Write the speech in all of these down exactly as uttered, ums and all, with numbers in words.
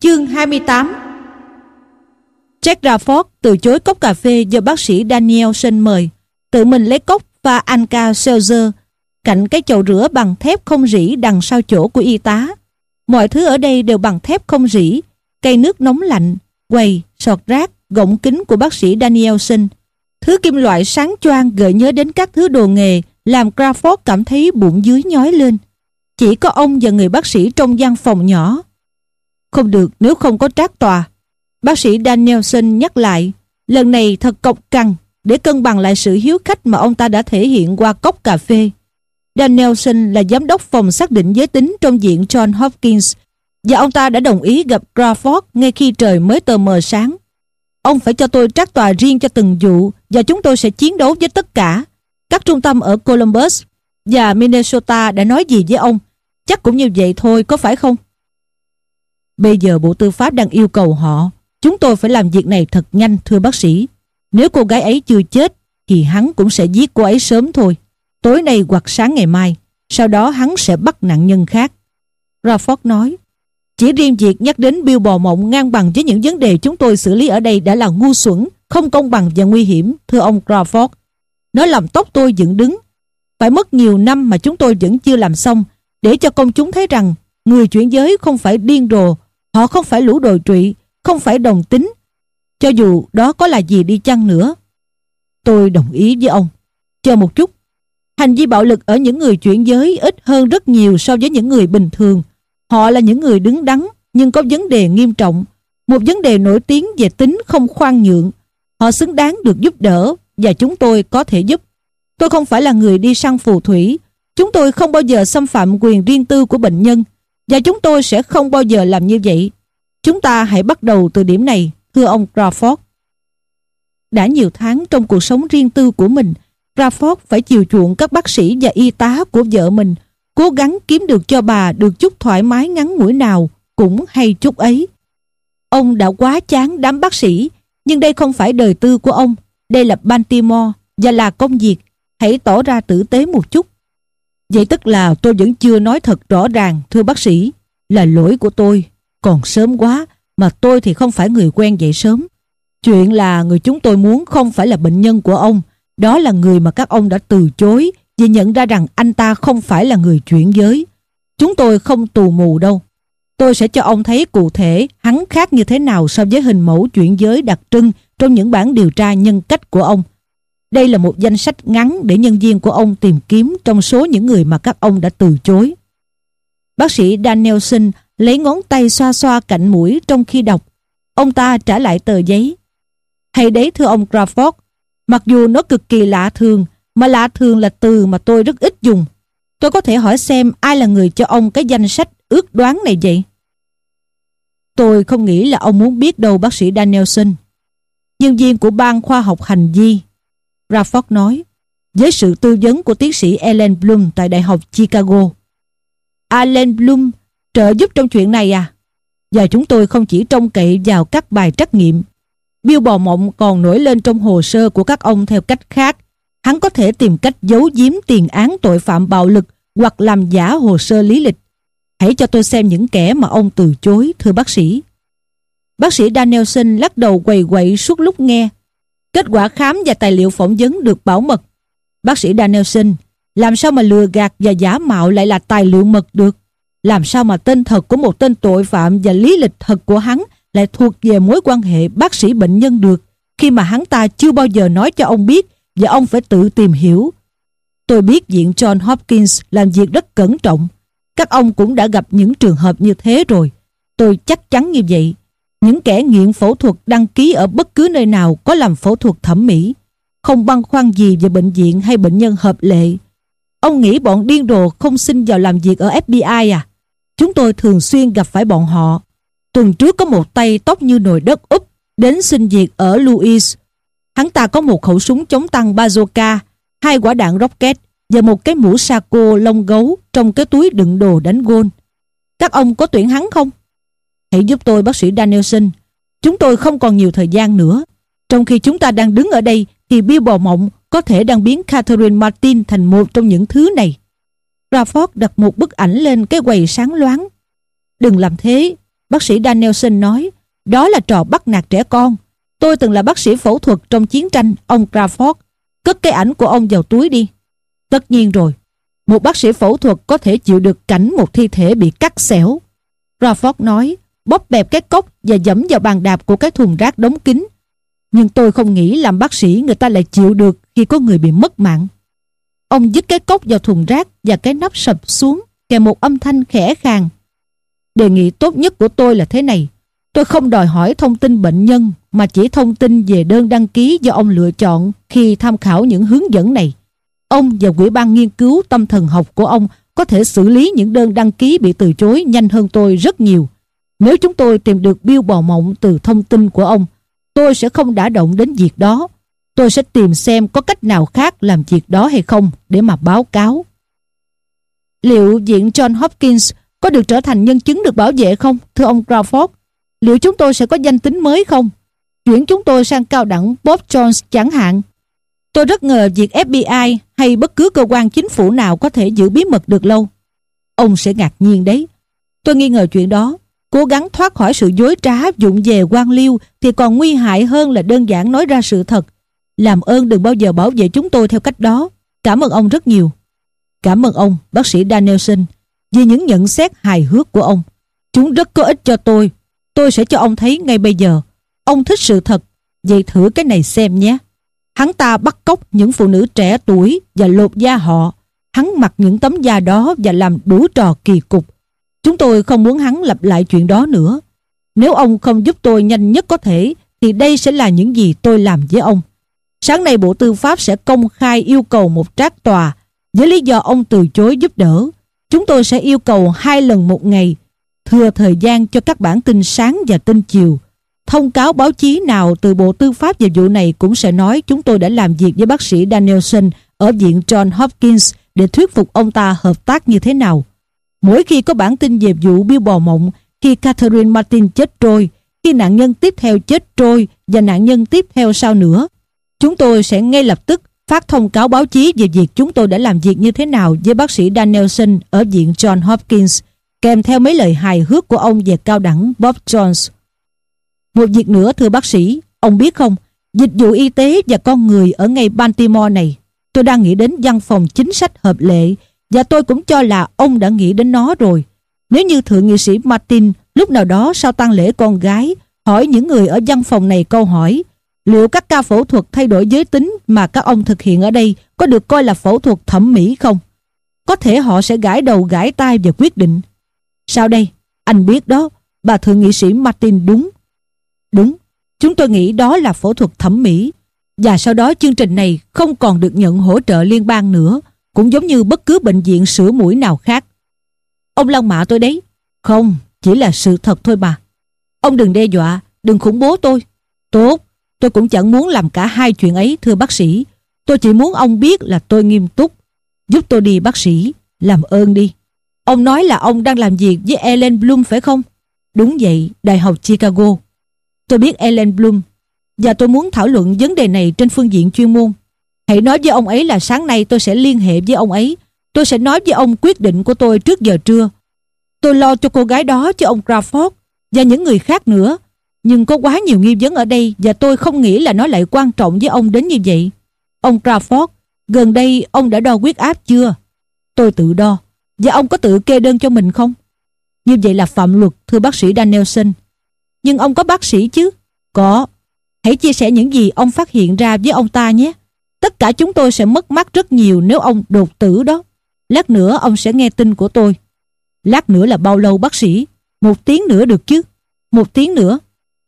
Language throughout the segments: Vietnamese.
Chương hai mươi tám. Jack Crawford từ chối cốc cà phê do bác sĩ Danielson mời, tự mình lấy cốc và Alka-Seltzer cạnh cái chậu rửa bằng thép không rỉ đằng sau chỗ của y tá. Mọi thứ ở đây đều bằng thép không rỉ, cây nước nóng lạnh, quầy, sọt rác, gọng kính của bác sĩ Danielson. Thứ kim loại sáng choang gợi nhớ đến các thứ đồ nghề làm Crawford cảm thấy bụng dưới nhói lên. Chỉ có ông và người bác sĩ trong gian phòng nhỏ. Không được nếu không có trác tòa, bác sĩ Danielson nhắc lại. Lần này thật cộc cằn để cân bằng lại sự hiếu khách mà ông ta đã thể hiện qua cốc cà phê. Danielson là giám đốc phòng xác định giới tính trong viện John Hopkins và ông ta đã đồng ý gặp Crawford ngay khi trời mới tờ mờ sáng. Ông phải cho tôi trác tòa riêng cho từng vụ và chúng tôi sẽ chiến đấu với tất cả. Các trung tâm ở Columbus và Minnesota đã nói gì với ông? Chắc cũng như vậy thôi, có phải không? Bây giờ Bộ Tư pháp đang yêu cầu họ. Chúng tôi phải làm việc này thật nhanh, thưa bác sĩ. Nếu cô gái ấy chưa chết thì hắn cũng sẽ giết cô ấy sớm thôi. Tối nay hoặc sáng ngày mai. Sau đó hắn sẽ bắt nạn nhân khác. Crawford nói. Chỉ riêng việc nhắc đến Bill bò mộng ngang bằng với những vấn đề chúng tôi xử lý ở đây đã là ngu xuẩn, không công bằng và nguy hiểm, thưa ông Crawford. Nó làm tóc tôi dựng đứng. Phải mất nhiều năm mà chúng tôi vẫn chưa làm xong để cho công chúng thấy rằng người chuyển giới không phải điên rồ, họ không phải lũ đồi trụy, không phải đồng tính, cho dù đó có là gì đi chăng nữa. Tôi đồng ý với ông. Chờ một chút. Hành vi bạo lực ở những người chuyển giới ít hơn rất nhiều so với những người bình thường. Họ là những người đứng đắn nhưng có vấn đề nghiêm trọng, một vấn đề nổi tiếng về tính không khoan nhượng. Họ xứng đáng được giúp đỡ và chúng tôi có thể giúp. Tôi không phải là người đi săn phù thủy. Chúng tôi không bao giờ xâm phạm quyền riêng tư của bệnh nhân và chúng tôi sẽ không bao giờ làm như vậy. Chúng ta hãy bắt đầu từ điểm này, thưa ông Crawford. Đã nhiều tháng trong cuộc sống riêng tư của mình, Crawford phải chiều chuộng các bác sĩ và y tá của vợ mình, cố gắng kiếm được cho bà được chút thoải mái ngắn ngủi nào cũng hay chút ấy. Ông đã quá chán đám bác sĩ, nhưng đây không phải đời tư của ông. Đây là Baltimore và là công việc. Hãy tỏ ra tử tế một chút. Vậy tức là tôi vẫn chưa nói thật rõ ràng, thưa bác sĩ. Là lỗi của tôi. Còn sớm quá, mà tôi thì không phải người quen dậy sớm. Chuyện là người chúng tôi muốn không phải là bệnh nhân của ông. Đó là người mà các ông đã từ chối vì nhận ra rằng anh ta không phải là người chuyển giới. Chúng tôi không tù mù đâu. Tôi sẽ cho ông thấy cụ thể hắn khác như thế nào so với hình mẫu chuyển giới đặc trưng trong những bản điều tra nhân cách của ông. Đây là một danh sách ngắn để nhân viên của ông tìm kiếm trong số những người mà các ông đã từ chối. Bác sĩ Danielson lấy ngón tay xoa xoa cạnh mũi trong khi đọc. Ông ta trả lại tờ giấy. Hay đấy thưa ông Crawford, mặc dù nó cực kỳ lạ thường, mà lạ thường là từ mà tôi rất ít dùng. Tôi có thể hỏi xem ai là người cho ông cái danh sách ước đoán này vậy? Tôi không nghĩ là ông muốn biết đâu bác sĩ Danielson. Nhân viên của ban khoa học hành vi, Crawford nói, với sự tư vấn của tiến sĩ Alan Bloom tại Đại học Chicago. Alan Bloom trợ giúp trong chuyện này à? Và chúng tôi không chỉ trông cậy vào các bài trắc nghiệm. Bill bò mộng còn nổi lên trong hồ sơ của các ông theo cách khác. Hắn có thể tìm cách giấu giếm tiền án tội phạm bạo lực hoặc làm giả hồ sơ lý lịch. Hãy cho tôi xem những kẻ mà ông từ chối, thưa bác sĩ. Bác sĩ Danielson lắc đầu quầy quậy suốt lúc nghe. Kết quả khám và tài liệu phỏng vấn được bảo mật. Bác sĩ Danielson, làm sao mà lừa gạt và giả mạo lại là tài liệu mật được? Làm sao mà tên thật của một tên tội phạm và lý lịch thật của hắn lại thuộc về mối quan hệ bác sĩ bệnh nhân được, khi mà hắn ta chưa bao giờ nói cho ông biết và ông phải tự tìm hiểu? Tôi biết viện John Hopkins làm việc rất cẩn trọng. Các ông cũng đã gặp những trường hợp như thế rồi. Tôi chắc chắn như vậy. Những kẻ nghiện phẫu thuật đăng ký ở bất cứ nơi nào có làm phẫu thuật thẩm mỹ, không băn khoăn gì về bệnh viện hay bệnh nhân hợp lệ. Ông nghĩ bọn điên rồ không xin vào làm việc ở ép bê i à? Chúng tôi thường xuyên gặp phải bọn họ. Tuần trước có một tay tóc như nồi đất úp đến xin việc ở Louis. Hắn ta có một khẩu súng chống tăng bazooka, hai quả đạn rocket và một cái mũ saco lông gấu trong cái túi đựng đồ đánh gôn. Các ông có tuyển hắn không? Hãy giúp tôi bác sĩ Danielson. Chúng tôi không còn nhiều thời gian nữa. Trong khi chúng ta đang đứng ở đây thì Bill bò mộng có thể đang biến Catherine Martin thành một trong những thứ này. Crawford đặt một bức ảnh lên cái quầy sáng loáng. Đừng làm thế. bác sĩ Danielson nói. Đó là trò bắt nạt trẻ con. Tôi từng là bác sĩ phẫu thuật trong chiến tranh, ông Crawford. Cất cái ảnh của ông vào túi đi. Tất nhiên rồi. Một bác sĩ phẫu thuật có thể chịu được cảnh một thi thể bị cắt xẻo. Crawford nói, bóp bẹp cái cốc và dẫm vào bàn đạp của cái thùng rác đóng kín. Nhưng tôi không nghĩ làm bác sĩ người ta lại chịu được khi có người bị mất mạng. Ông dứt cái cốc vào thùng rác và cái nắp sập xuống kèm một âm thanh khẽ khàng. Đề nghị tốt nhất của tôi là thế này. Tôi không đòi hỏi thông tin bệnh nhân mà chỉ thông tin về đơn đăng ký do ông lựa chọn khi tham khảo những hướng dẫn này. Ông và Ủy ban nghiên cứu tâm thần học của ông có thể xử lý những đơn đăng ký bị từ chối nhanh hơn tôi rất nhiều. Nếu chúng tôi tìm được bill bò mộng từ thông tin của ông, tôi sẽ không đả động đến việc đó. Tôi sẽ tìm xem có cách nào khác làm việc đó hay không để mà báo cáo. Liệu viện John Hopkins có được trở thành nhân chứng được bảo vệ không, thưa ông Crawford? Liệu chúng tôi sẽ có danh tính mới không? Chuyển chúng tôi sang cao đẳng Bob Jones chẳng hạn. Tôi rất ngờ việc ép bê i hay bất cứ cơ quan chính phủ nào có thể giữ bí mật được lâu. Ông sẽ ngạc nhiên đấy. Tôi nghi ngờ chuyện đó. Cố gắng thoát khỏi sự dối trá vụng về quan liêu thì còn nguy hại hơn là đơn giản nói ra sự thật. Làm ơn đừng bao giờ bảo vệ chúng tôi theo cách đó. Cảm ơn ông rất nhiều. Cảm ơn ông, bác sĩ Danielson, vì những nhận xét hài hước của ông. Chúng rất có ích cho tôi. Tôi sẽ cho ông thấy ngay bây giờ. Ông thích sự thật. Vậy thử cái này xem nhé. Hắn ta bắt cóc những phụ nữ trẻ tuổi và lột da họ. Hắn mặc những tấm da đó và làm đủ trò kỳ cục. Chúng tôi không muốn hắn lặp lại chuyện đó nữa. Nếu ông không giúp tôi nhanh nhất có thể thì đây sẽ là những gì tôi làm với ông. Sáng nay Bộ Tư pháp sẽ công khai yêu cầu một trác tòa với lý do ông từ chối giúp đỡ. Chúng tôi sẽ yêu cầu hai lần một ngày, thừa thời gian cho các bản tin sáng và tin chiều. Thông cáo báo chí nào từ Bộ Tư pháp về vụ này cũng sẽ nói chúng tôi đã làm việc với bác sĩ Danielson ở viện John Hopkins để thuyết phục ông ta hợp tác như thế nào. Mỗi khi có bản tin về vụ bill bò mộng, khi Catherine Martin chết trôi, khi nạn nhân tiếp theo chết trôi và nạn nhân tiếp theo sau nữa, chúng tôi sẽ ngay lập tức phát thông cáo báo chí về việc chúng tôi đã làm việc như thế nào với bác sĩ Danielson ở viện John Hopkins, kèm theo mấy lời hài hước của ông về cao đẳng Bob Jones. Một việc nữa thưa bác sĩ, ông biết không, dịch vụ y tế và con người ở ngay Baltimore này, tôi đang nghĩ đến văn phòng chính sách hợp lệ, và tôi cũng cho là ông đã nghĩ đến nó rồi. Nếu như thượng nghị sĩ Martin lúc nào đó sau tang lễ con gái hỏi những người ở văn phòng này câu hỏi, liệu các ca phẫu thuật thay đổi giới tính mà các ông thực hiện ở đây có được coi là phẫu thuật thẩm mỹ không? Có thể họ sẽ gãi đầu gãi tai và quyết định. Sao đây? Anh biết đó, bà thượng nghị sĩ Martin đúng. Đúng, chúng tôi nghĩ đó là phẫu thuật thẩm mỹ. Và sau đó chương trình này không còn được nhận hỗ trợ liên bang nữa, cũng giống như bất cứ bệnh viện sửa mũi nào khác. Ông lăng mạ tôi đấy. Không, chỉ là sự thật thôi mà. Ông đừng đe dọa, đừng khủng bố tôi. Tốt, tôi cũng chẳng muốn làm cả hai chuyện ấy thưa bác sĩ. Tôi chỉ muốn ông biết là tôi nghiêm túc. Giúp tôi đi bác sĩ, làm ơn đi. Ông nói là ông đang làm việc với Ellen Bloom phải không? Đúng vậy, Đại học Chicago. Tôi biết Ellen Bloom và tôi muốn thảo luận vấn đề này trên phương diện chuyên môn. Hãy nói với ông ấy là sáng nay tôi sẽ liên hệ với ông ấy. Tôi sẽ nói với ông quyết định của tôi trước giờ trưa. Tôi lo cho cô gái đó cho ông Crawford và những người khác nữa. Nhưng có quá nhiều nghi vấn ở đây và tôi không nghĩ là nó lại quan trọng với ông đến như vậy. Ông Crawford, gần đây ông đã đo huyết áp chưa? Tôi tự đo. Và ông có tự kê đơn cho mình không? Như vậy là phạm luật thưa bác sĩ Danielson. Nhưng ông có bác sĩ chứ? Có. Hãy chia sẻ những gì ông phát hiện ra với ông ta nhé. Tất cả chúng tôi sẽ mất mát rất nhiều nếu ông đột tử đó. Lát nữa ông sẽ nghe tin của tôi. Lát nữa là bao lâu bác sĩ? Một tiếng nữa được chứ? Một tiếng nữa.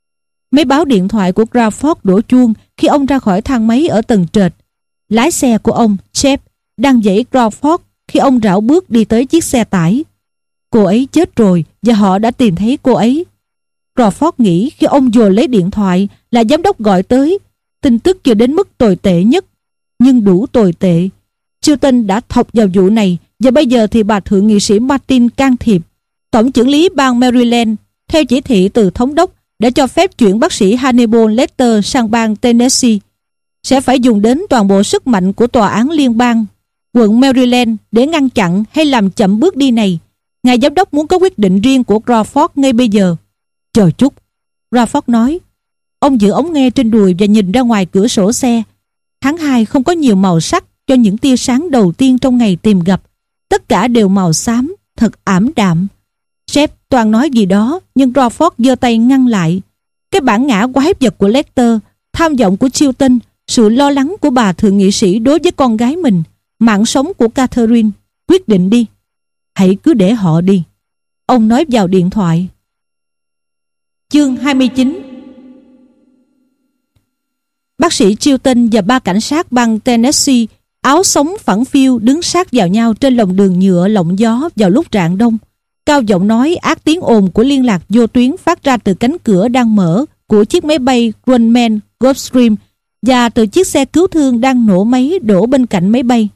Máy báo điện thoại của Crawford đổ chuông khi ông ra khỏi thang máy ở tầng trệt. Lái xe của ông, Chef, đang dãy Crawford khi ông rảo bước đi tới chiếc xe tải. Cô ấy chết rồi và họ đã tìm thấy cô ấy. Crawford nghĩ khi ông dồ lấy điện thoại là giám đốc gọi tới. Tin tức chưa đến mức tồi tệ nhất, nhưng đủ tồi tệ. Chilton đã thọc vào vụ này và bây giờ thì bà thượng nghị sĩ Martin can thiệp. Tổng chưởng lý bang Maryland, theo chỉ thị từ thống đốc, đã cho phép chuyển bác sĩ Hannibal Lecter sang bang Tennessee. Sẽ phải dùng đến toàn bộ sức mạnh của tòa án liên bang, quận Maryland để ngăn chặn hay làm chậm bước đi này. Ngài giám đốc muốn có quyết định riêng của Crawford ngay bây giờ. Chờ chút, Crawford nói. Ông giữ ống nghe trên đùi và nhìn ra ngoài cửa sổ xe. Tháng hai không có nhiều màu sắc cho những tia sáng đầu tiên trong ngày tìm gặp. Tất cả đều màu xám, thật ảm đạm. Sếp toàn nói gì đó, nhưng Crawford giơ tay ngăn lại. Cái bản ngã quái vật của Lecter, tham vọng của Chilton, sự lo lắng của bà thượng nghị sĩ đối với con gái mình, mạng sống của Catherine. Quyết định đi. Hãy cứ để họ đi. Ông nói vào điện thoại. Chương hai mươi chín. Bác sĩ Chilton và ba cảnh sát bang Tennessee, áo sống phẳng phiu, đứng sát vào nhau trên lòng đường nhựa lộng gió vào lúc rạng đông. Cao giọng nói ác tiếng ồn của liên lạc vô tuyến phát ra từ cánh cửa đang mở của chiếc máy bay Grumman Gulfstream và từ chiếc xe cứu thương đang nổ máy đổ bên cạnh máy bay.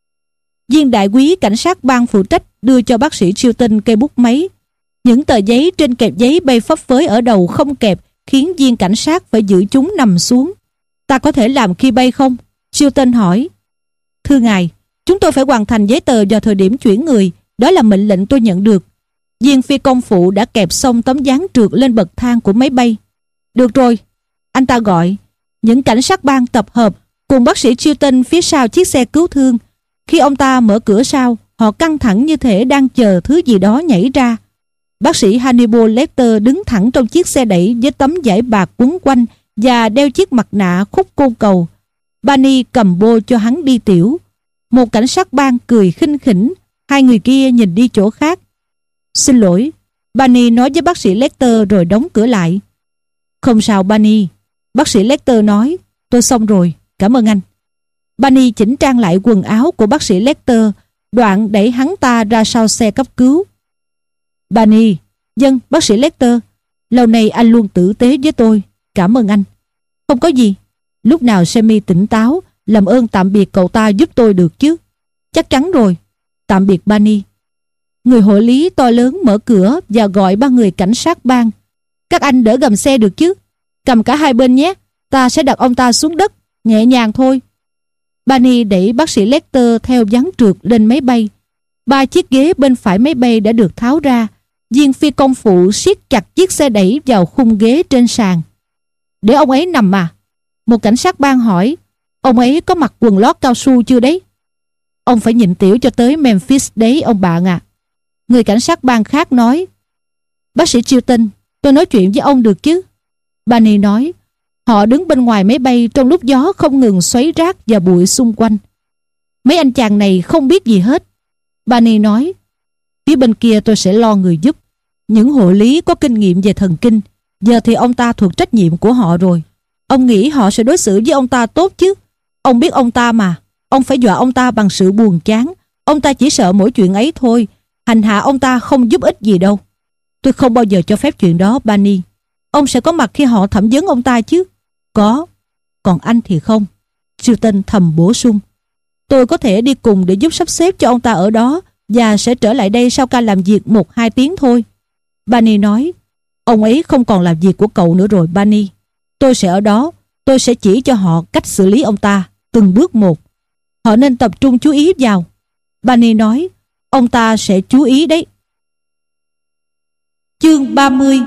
Viên đại úy cảnh sát bang phụ trách đưa cho bác sĩ Chilton cây bút máy. Những tờ giấy trên kẹp giấy bay phấp phới ở đầu không kẹp, khiến viên cảnh sát phải giữ chúng nằm xuống. Ta có thể làm khi bay không? Chilton hỏi. Thưa ngài, chúng tôi phải hoàn thành giấy tờ vào thời điểm chuyển người. Đó là mệnh lệnh tôi nhận được. Viên phi công phụ đã kẹp xong tấm dáng trượt lên bậc thang của máy bay. Được rồi, anh ta gọi. Những cảnh sát bang tập hợp cùng bác sĩ Chilton phía sau chiếc xe cứu thương. Khi ông ta mở cửa sau, họ căng thẳng như thể đang chờ thứ gì đó nhảy ra. Bác sĩ Hannibal Lecter đứng thẳng trong chiếc xe đẩy với tấm vải bạc quấn quanh và đeo chiếc mặt nạ khúc côn cầu. Barney cầm bô cho hắn đi tiểu. Một cảnh sát bang cười khinh khỉnh. Hai người kia nhìn đi chỗ khác. Xin lỗi, Barney nói với bác sĩ Lecter rồi đóng cửa lại. Không sao Barney, bác sĩ Lecter nói. Tôi xong rồi, cảm ơn anh. Barney chỉnh trang lại quần áo của bác sĩ Lecter, đoạn đẩy hắn ta ra sau xe cấp cứu. Barney, vâng, bác sĩ Lecter. Lâu nay anh luôn tử tế với tôi. Cảm ơn anh. Không có gì. Lúc nào Sammy tỉnh táo, làm ơn tạm biệt cậu ta giúp tôi được chứ. Chắc chắn rồi. Tạm biệt Barney. Người hộ lý to lớn mở cửa và gọi ba người cảnh sát bang. Các anh đỡ gầm xe được chứ? Cầm cả hai bên nhé. Ta sẽ đặt ông ta xuống đất. Nhẹ nhàng thôi. Barney đẩy bác sĩ Lecter theo ván trượt lên máy bay. Ba chiếc ghế bên phải máy bay đã được tháo ra. Viên phi công phụ siết chặt chiếc xe đẩy vào khung ghế trên sàn. Để ông ấy nằm mà. Một cảnh sát bang hỏi. Ông ấy có mặc quần lót cao su chưa đấy? Ông phải nhịn tiểu cho tới Memphis đấy ông bạn à. Người cảnh sát bang khác nói. Bác sĩ Chilton, tôi nói chuyện với ông được chứ? Barney nói. Họ đứng bên ngoài máy bay trong lúc gió không ngừng xoáy rác và bụi xung quanh. Mấy anh chàng này không biết gì hết. Barney nói. Phía bên kia tôi sẽ lo người giúp. Những hộ lý có kinh nghiệm về thần kinh. Giờ thì ông ta thuộc trách nhiệm của họ rồi. Ông nghĩ họ sẽ đối xử với ông ta tốt chứ? Ông biết ông ta mà. Ông phải dọa ông ta bằng sự buồn chán. Ông ta chỉ sợ mỗi chuyện ấy thôi. Hành hạ ông ta không giúp ích gì đâu. Tôi không bao giờ cho phép chuyện đó, Barney. Ông sẽ có mặt khi họ thẩm vấn ông ta chứ? Có. Còn anh thì không. Chilton thầm bổ sung. Tôi có thể đi cùng để giúp sắp xếp cho ông ta ở đó và sẽ trở lại đây sau ca làm việc một hai tiếng thôi. Barney nói. Ông ấy không còn làm việc của cậu nữa rồi, Barney. Tôi sẽ ở đó. Tôi sẽ chỉ cho họ cách xử lý ông ta, từng bước một. Họ nên tập trung chú ý vào. Barney nói. Ông ta sẽ chú ý đấy. Chương ba mươi.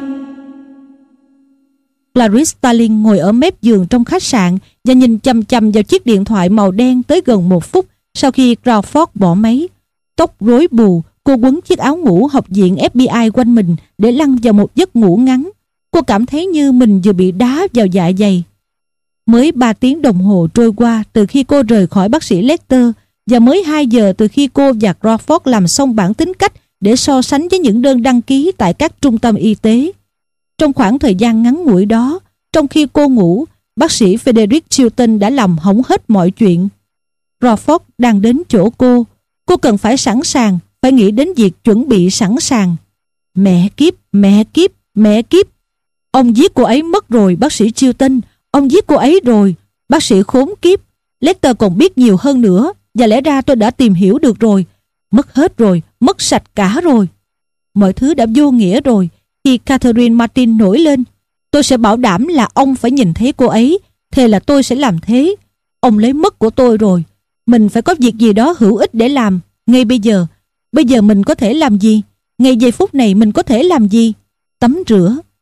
Clarice Starling ngồi ở mép giường trong khách sạn và nhìn chằm chằm vào chiếc điện thoại màu đen tới gần một phút sau khi Crawford bỏ máy. Tóc rối bù, cô quấn chiếc áo ngủ học viện ép bê i quanh mình để lăn vào một giấc ngủ ngắn. Cô cảm thấy như mình vừa bị đá vào dạ dày. Mới ba tiếng đồng hồ trôi qua từ khi cô rời khỏi bác sĩ Lecter và mới hai giờ từ khi cô và Crawford làm xong bản tính cách để so sánh với những đơn đăng ký tại các trung tâm y tế. Trong khoảng thời gian ngắn ngủi đó, trong khi cô ngủ, bác sĩ Frederick Chilton đã làm hỏng hết mọi chuyện. Crawford đang đến chỗ cô. Cô cần phải sẵn sàng, phải nghĩ đến việc chuẩn bị sẵn sàng. Mẹ kiếp, mẹ kiếp, mẹ kiếp. Ông giết cô ấy mất rồi, bác sĩ Chilton. Ông giết cô ấy rồi, bác sĩ khốn kiếp. Lecter còn biết nhiều hơn nữa, và lẽ ra tôi đã tìm hiểu được rồi. Mất hết rồi, mất sạch cả rồi. Mọi thứ đã vô nghĩa rồi. Khi Catherine Martin nổi lên, tôi sẽ bảo đảm là ông phải nhìn thấy cô ấy. Thế là tôi sẽ làm thế. Ông lấy mất của tôi rồi. Mình phải có việc gì đó hữu ích để làm. Ngay bây giờ. Bây giờ mình có thể làm gì? Ngay giây phút này mình có thể làm gì? Tắm rửa.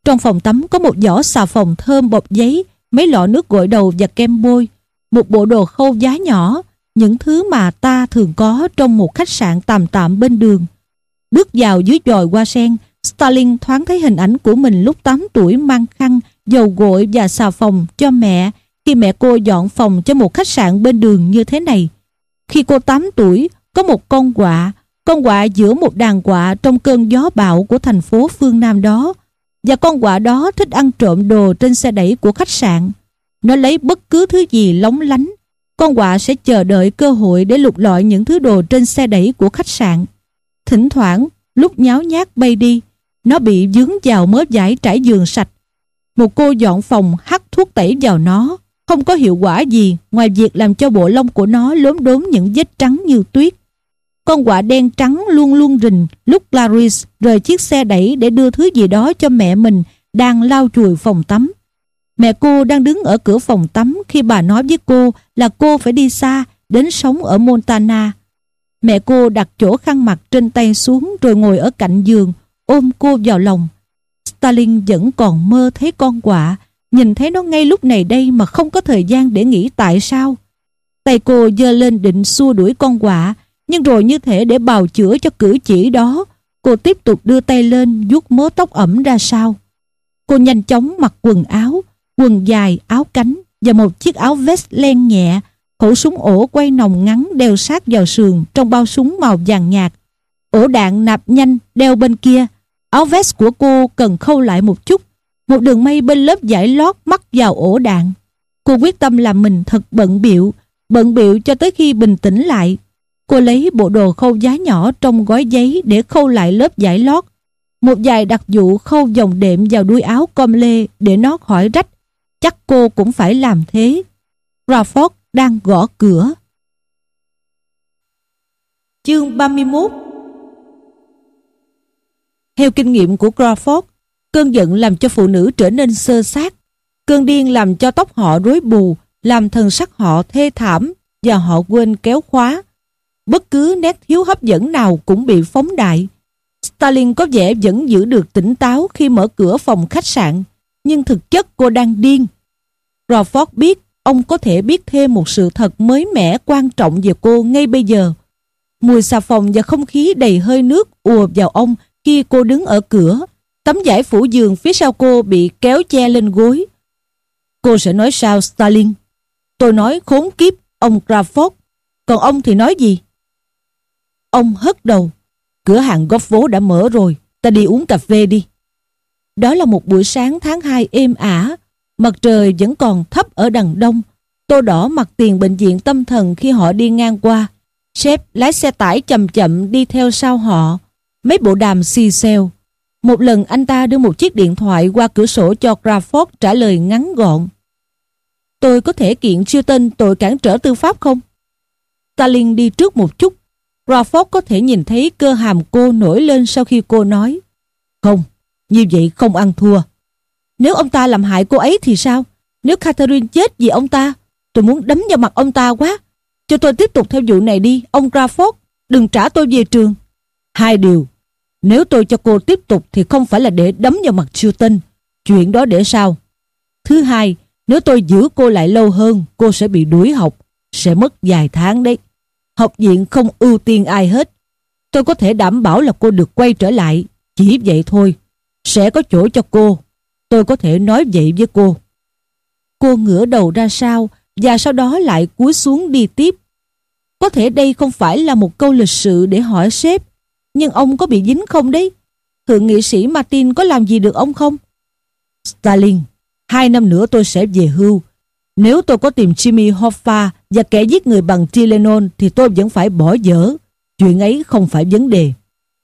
Trong phòng tắm có một giỏ xà phòng thơm bọc giấy, mấy lọ nước gội đầu và kem bôi, một bộ đồ khô giá nhỏ, những thứ mà ta thường có trong một khách sạn tạm tạm bên đường. Bước vào dưới chòi hoa sen, Stalin thoáng thấy hình ảnh của mình lúc tám tuổi mang khăn, dầu gội và xà phòng cho mẹ khi mẹ cô dọn phòng cho một khách sạn bên đường như thế này. Khi cô tám tuổi, có một con quạ, con quạ giữa một đàn quạ trong cơn gió bão của thành phố phương Nam đó, và con quạ đó thích ăn trộm đồ trên xe đẩy của khách sạn. Nó lấy bất cứ thứ gì lóng lánh. Con quạ sẽ chờ đợi cơ hội để lục lọi những thứ đồ trên xe đẩy của khách sạn. Thỉnh thoảng, lúc nháo nhác bay đi, nó bị vướng vào mớ vải trải giường sạch. Một cô dọn phòng hắt thuốc tẩy vào nó, không có hiệu quả gì ngoài việc làm cho bộ lông của nó lốm đốm những vết trắng như tuyết. Con quạ đen trắng luôn luôn rình lúc Clarice rời chiếc xe đẩy để đưa thứ gì đó cho mẹ mình đang lau chùi phòng tắm. Mẹ cô đang đứng ở cửa phòng tắm khi bà nói với cô là cô phải đi xa, đến sống ở Montana. Mẹ cô đặt chỗ khăn mặt trên tay xuống rồi ngồi ở cạnh giường, ôm cô vào lòng. Stalin vẫn còn mơ thấy con quạ, nhìn thấy nó ngay lúc này đây mà không có thời gian để nghĩ tại sao. Tay cô giơ lên định xua đuổi con quạ, nhưng rồi như thể để bào chữa cho cử chỉ đó, cô tiếp tục đưa tay lên vuốt mớ tóc ẩm ra sau. Cô nhanh chóng mặc quần áo, quần dài, áo cánh và một chiếc áo vest len nhẹ, khẩu súng ổ quay nòng ngắn đeo sát vào sườn trong bao súng màu vàng nhạt. Ổ đạn nạp nhanh đeo bên kia. Áo vest của cô cần khâu lại một chút. Một đường may bên lớp vải lót mắc vào ổ đạn. Cô quyết tâm làm mình thật bận bịu, bận bịu cho tới khi bình tĩnh lại. Cô lấy bộ đồ khâu giá nhỏ trong gói giấy để khâu lại lớp vải lót. Một vài đặc vụ khâu vòng đệm vào đuôi áo com lê để nó khỏi rách. Chắc cô cũng phải làm thế. Crawford đang gõ cửa. Chương ba mươi mốt. Theo kinh nghiệm của Crawford, cơn giận làm cho phụ nữ trở nên xơ xác. Cơn điên làm cho tóc họ rối bù, làm thần sắc họ thê thảm và họ quên kéo khóa. Bất cứ nét thiếu hấp dẫn nào cũng bị phóng đại. Stalin có vẻ vẫn giữ được tỉnh táo khi mở cửa phòng khách sạn, nhưng thực chất cô đang điên. Crawford biết ông có thể biết thêm một sự thật mới mẻ quan trọng về cô ngay bây giờ. Mùi xà phòng và không khí đầy hơi nước ùa vào ông khi cô đứng ở cửa. Tấm vải phủ giường phía sau cô bị kéo che lên gối. Cô sẽ nói sao, Stalin? Tôi nói khốn kiếp, ông Crawford. Còn ông thì nói gì? Ông hất đầu. Cửa hàng góc phố đã mở rồi, ta đi uống cà phê đi. Đó là một buổi sáng tháng hai êm ả. Mặt trời vẫn còn thấp ở đằng đông. Tô Đỏ mặc tiền bệnh viện tâm thần khi họ đi ngang qua. Sếp lái xe tải chậm chậm đi theo sau họ. Mấy bộ đàm xì xèo. Một lần anh ta đưa một chiếc điện thoại qua cửa sổ cho Crawford trả lời ngắn gọn. Tôi có thể kiện Chilton tội cản trở tư pháp không? Stalin đi trước một chút. Crawford có thể nhìn thấy cơ hàm cô nổi lên sau khi cô nói. Không, như vậy không ăn thua. Nếu ông ta làm hại cô ấy thì sao? Nếu Catherine chết vì ông ta, tôi muốn đấm vào mặt ông ta quá. Cho tôi tiếp tục theo vụ này đi, ông Crawford. Đừng trả tôi về trường. Hai điều. Nếu tôi cho cô tiếp tục thì không phải là để đấm vào mặt Chilton. Chuyện đó để sau. Thứ hai, nếu tôi giữ cô lại lâu hơn, cô sẽ bị đuổi học. Sẽ mất vài tháng đấy. Học viện không ưu tiên ai hết. Tôi có thể đảm bảo là cô được quay trở lại. Chỉ vậy thôi. Sẽ có chỗ cho cô. Tôi có thể nói vậy với cô. Cô ngửa đầu ra sau và sau đó lại cúi xuống đi tiếp. Có thể đây không phải là một câu lịch sự để hỏi sếp, nhưng ông có bị dính không đấy? Thượng nghị sĩ Martin có làm gì được ông không? Stalin, hai năm nữa tôi sẽ về hưu. Nếu tôi có tìm Jimmy Hoffa và kẻ giết người bằng Tylenol thì tôi vẫn phải bỏ dở. Chuyện ấy không phải vấn đề.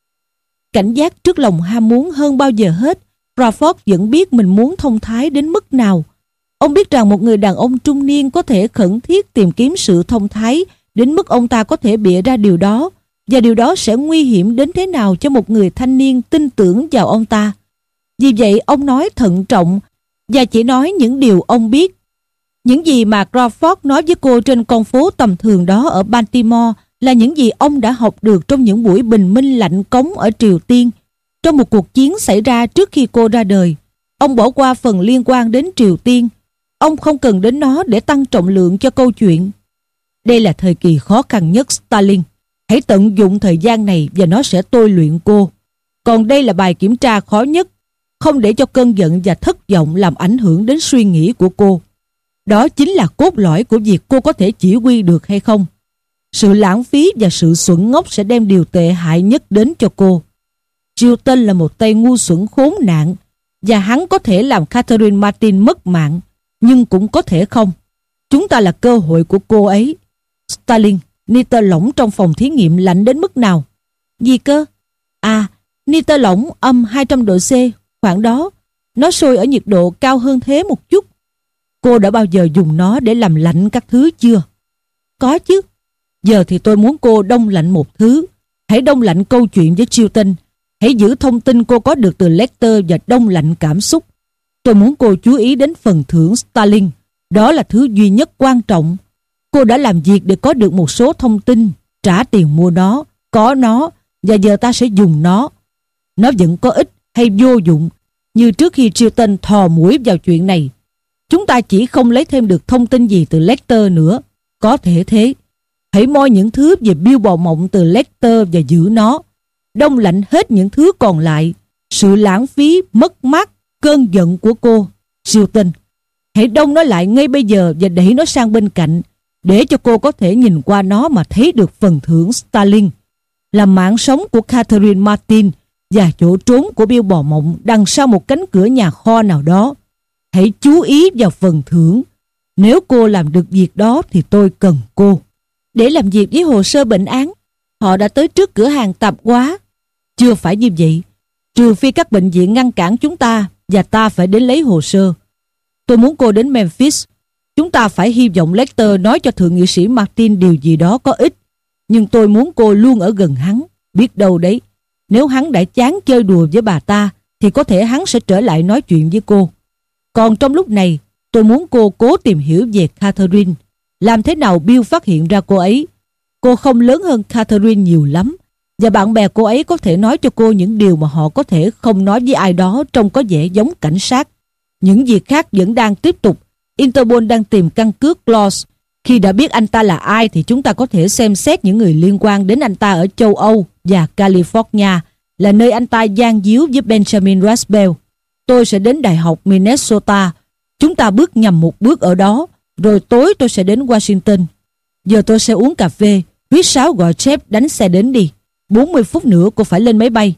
Cảnh giác trước lòng ham muốn hơn bao giờ hết, Crawford vẫn biết mình muốn thông thái đến mức nào. Ông biết rằng một người đàn ông trung niên có thể khẩn thiết tìm kiếm sự thông thái đến mức ông ta có thể bịa ra điều đó, và điều đó sẽ nguy hiểm đến thế nào cho một người thanh niên tin tưởng vào ông ta. Vì vậy ông nói thận trọng và chỉ nói những điều ông biết. Những gì mà Crawford nói với cô trên con phố tầm thường đó ở Baltimore là những gì ông đã học được trong những buổi bình minh lạnh cống ở Triều Tiên, trong một cuộc chiến xảy ra trước khi cô ra đời. Ông bỏ qua phần liên quan đến Triều Tiên. Ông không cần đến nó để tăng trọng lượng cho câu chuyện. Đây là thời kỳ khó khăn nhất, Stalin. Hãy tận dụng thời gian này và nó sẽ tôi luyện cô. Còn đây là bài kiểm tra khó nhất. Không để cho cơn giận và thất vọng làm ảnh hưởng đến suy nghĩ của cô. Đó chính là cốt lõi của việc cô có thể chỉ huy được hay không. Sự lãng phí và sự xuẩn ngốc sẽ đem điều tệ hại nhất đến cho cô. Chilton là một tay ngu xuẩn khốn nạn, và hắn có thể làm Catherine Martin mất mạng, nhưng cũng có thể không. Chúng ta là cơ hội của cô ấy. Stalin, nitơ lỏng trong phòng thí nghiệm lạnh đến mức nào? Gì cơ? À, nitơ lỏng âm hai trăm độ C, khoảng đó. Nó sôi ở nhiệt độ cao hơn thế một chút. Cô đã bao giờ dùng nó để làm lạnh các thứ chưa? Có chứ. Giờ thì tôi muốn cô đông lạnh một thứ. Hãy đông lạnh câu chuyện với Chilton. Hãy giữ thông tin cô có được từ Lecter và đông lạnh cảm xúc. Tôi muốn cô chú ý đến phần thưởng Stalin. Đó là thứ duy nhất quan trọng. Cô đã làm việc để có được một số thông tin, trả tiền mua nó, có nó, và giờ ta sẽ dùng nó. Nó vẫn có ích hay vô dụng, như trước khi Chilton thò mũi vào chuyện này. Chúng ta chỉ không lấy thêm được thông tin gì từ Lecter nữa. Có thể thế. Hãy moi những thứ về Bill bò mộng từ Lecter và giữ nó. Đông lạnh hết những thứ còn lại. Sự lãng phí, mất mát, cơn giận của cô, Chilton. Hãy đông nó lại ngay bây giờ và đẩy nó sang bên cạnh, để cho cô có thể nhìn qua nó mà thấy được phần thưởng Stalin, là mạng sống của Catherine Martin và chỗ trốn của Bill bò mộng đằng sau một cánh cửa nhà kho nào đó. Hãy chú ý vào phần thưởng. Nếu cô làm được việc đó thì tôi cần cô. Để làm việc với hồ sơ bệnh án, họ đã tới trước cửa hàng tạp hóa. Chưa phải như vậy. Trừ phi các bệnh viện ngăn cản chúng ta, và ta phải đến lấy hồ sơ. Tôi muốn cô đến Memphis. Chúng ta phải hy vọng Lecter nói cho thượng nghị sĩ Martin điều gì đó có ích. Nhưng tôi muốn cô luôn ở gần hắn. Biết đâu đấy, nếu hắn đã chán chơi đùa với bà ta, thì có thể hắn sẽ trở lại nói chuyện với cô. Còn trong lúc này, tôi muốn cô cố tìm hiểu về Catherine. Làm thế nào Bill phát hiện ra cô ấy? Cô không lớn hơn Catherine nhiều lắm, và bạn bè cô ấy có thể nói cho cô những điều mà họ có thể không nói với ai đó trông có vẻ giống cảnh sát. Những việc khác vẫn đang tiếp tục. Interpol đang tìm căn cước Claus. Khi đã biết anh ta là ai thì chúng ta có thể xem xét những người liên quan đến anh ta ở châu Âu và California, là nơi anh ta gian díu với Benjamin Rasbell. Tôi sẽ đến Đại học Minnesota. Chúng ta bước nhầm một bước ở đó, rồi tối tôi sẽ đến Washington. Giờ tôi sẽ uống cà phê. Huýt sáo gọi Jeff đánh xe đến đi. bốn mươi phút nữa cô phải lên máy bay.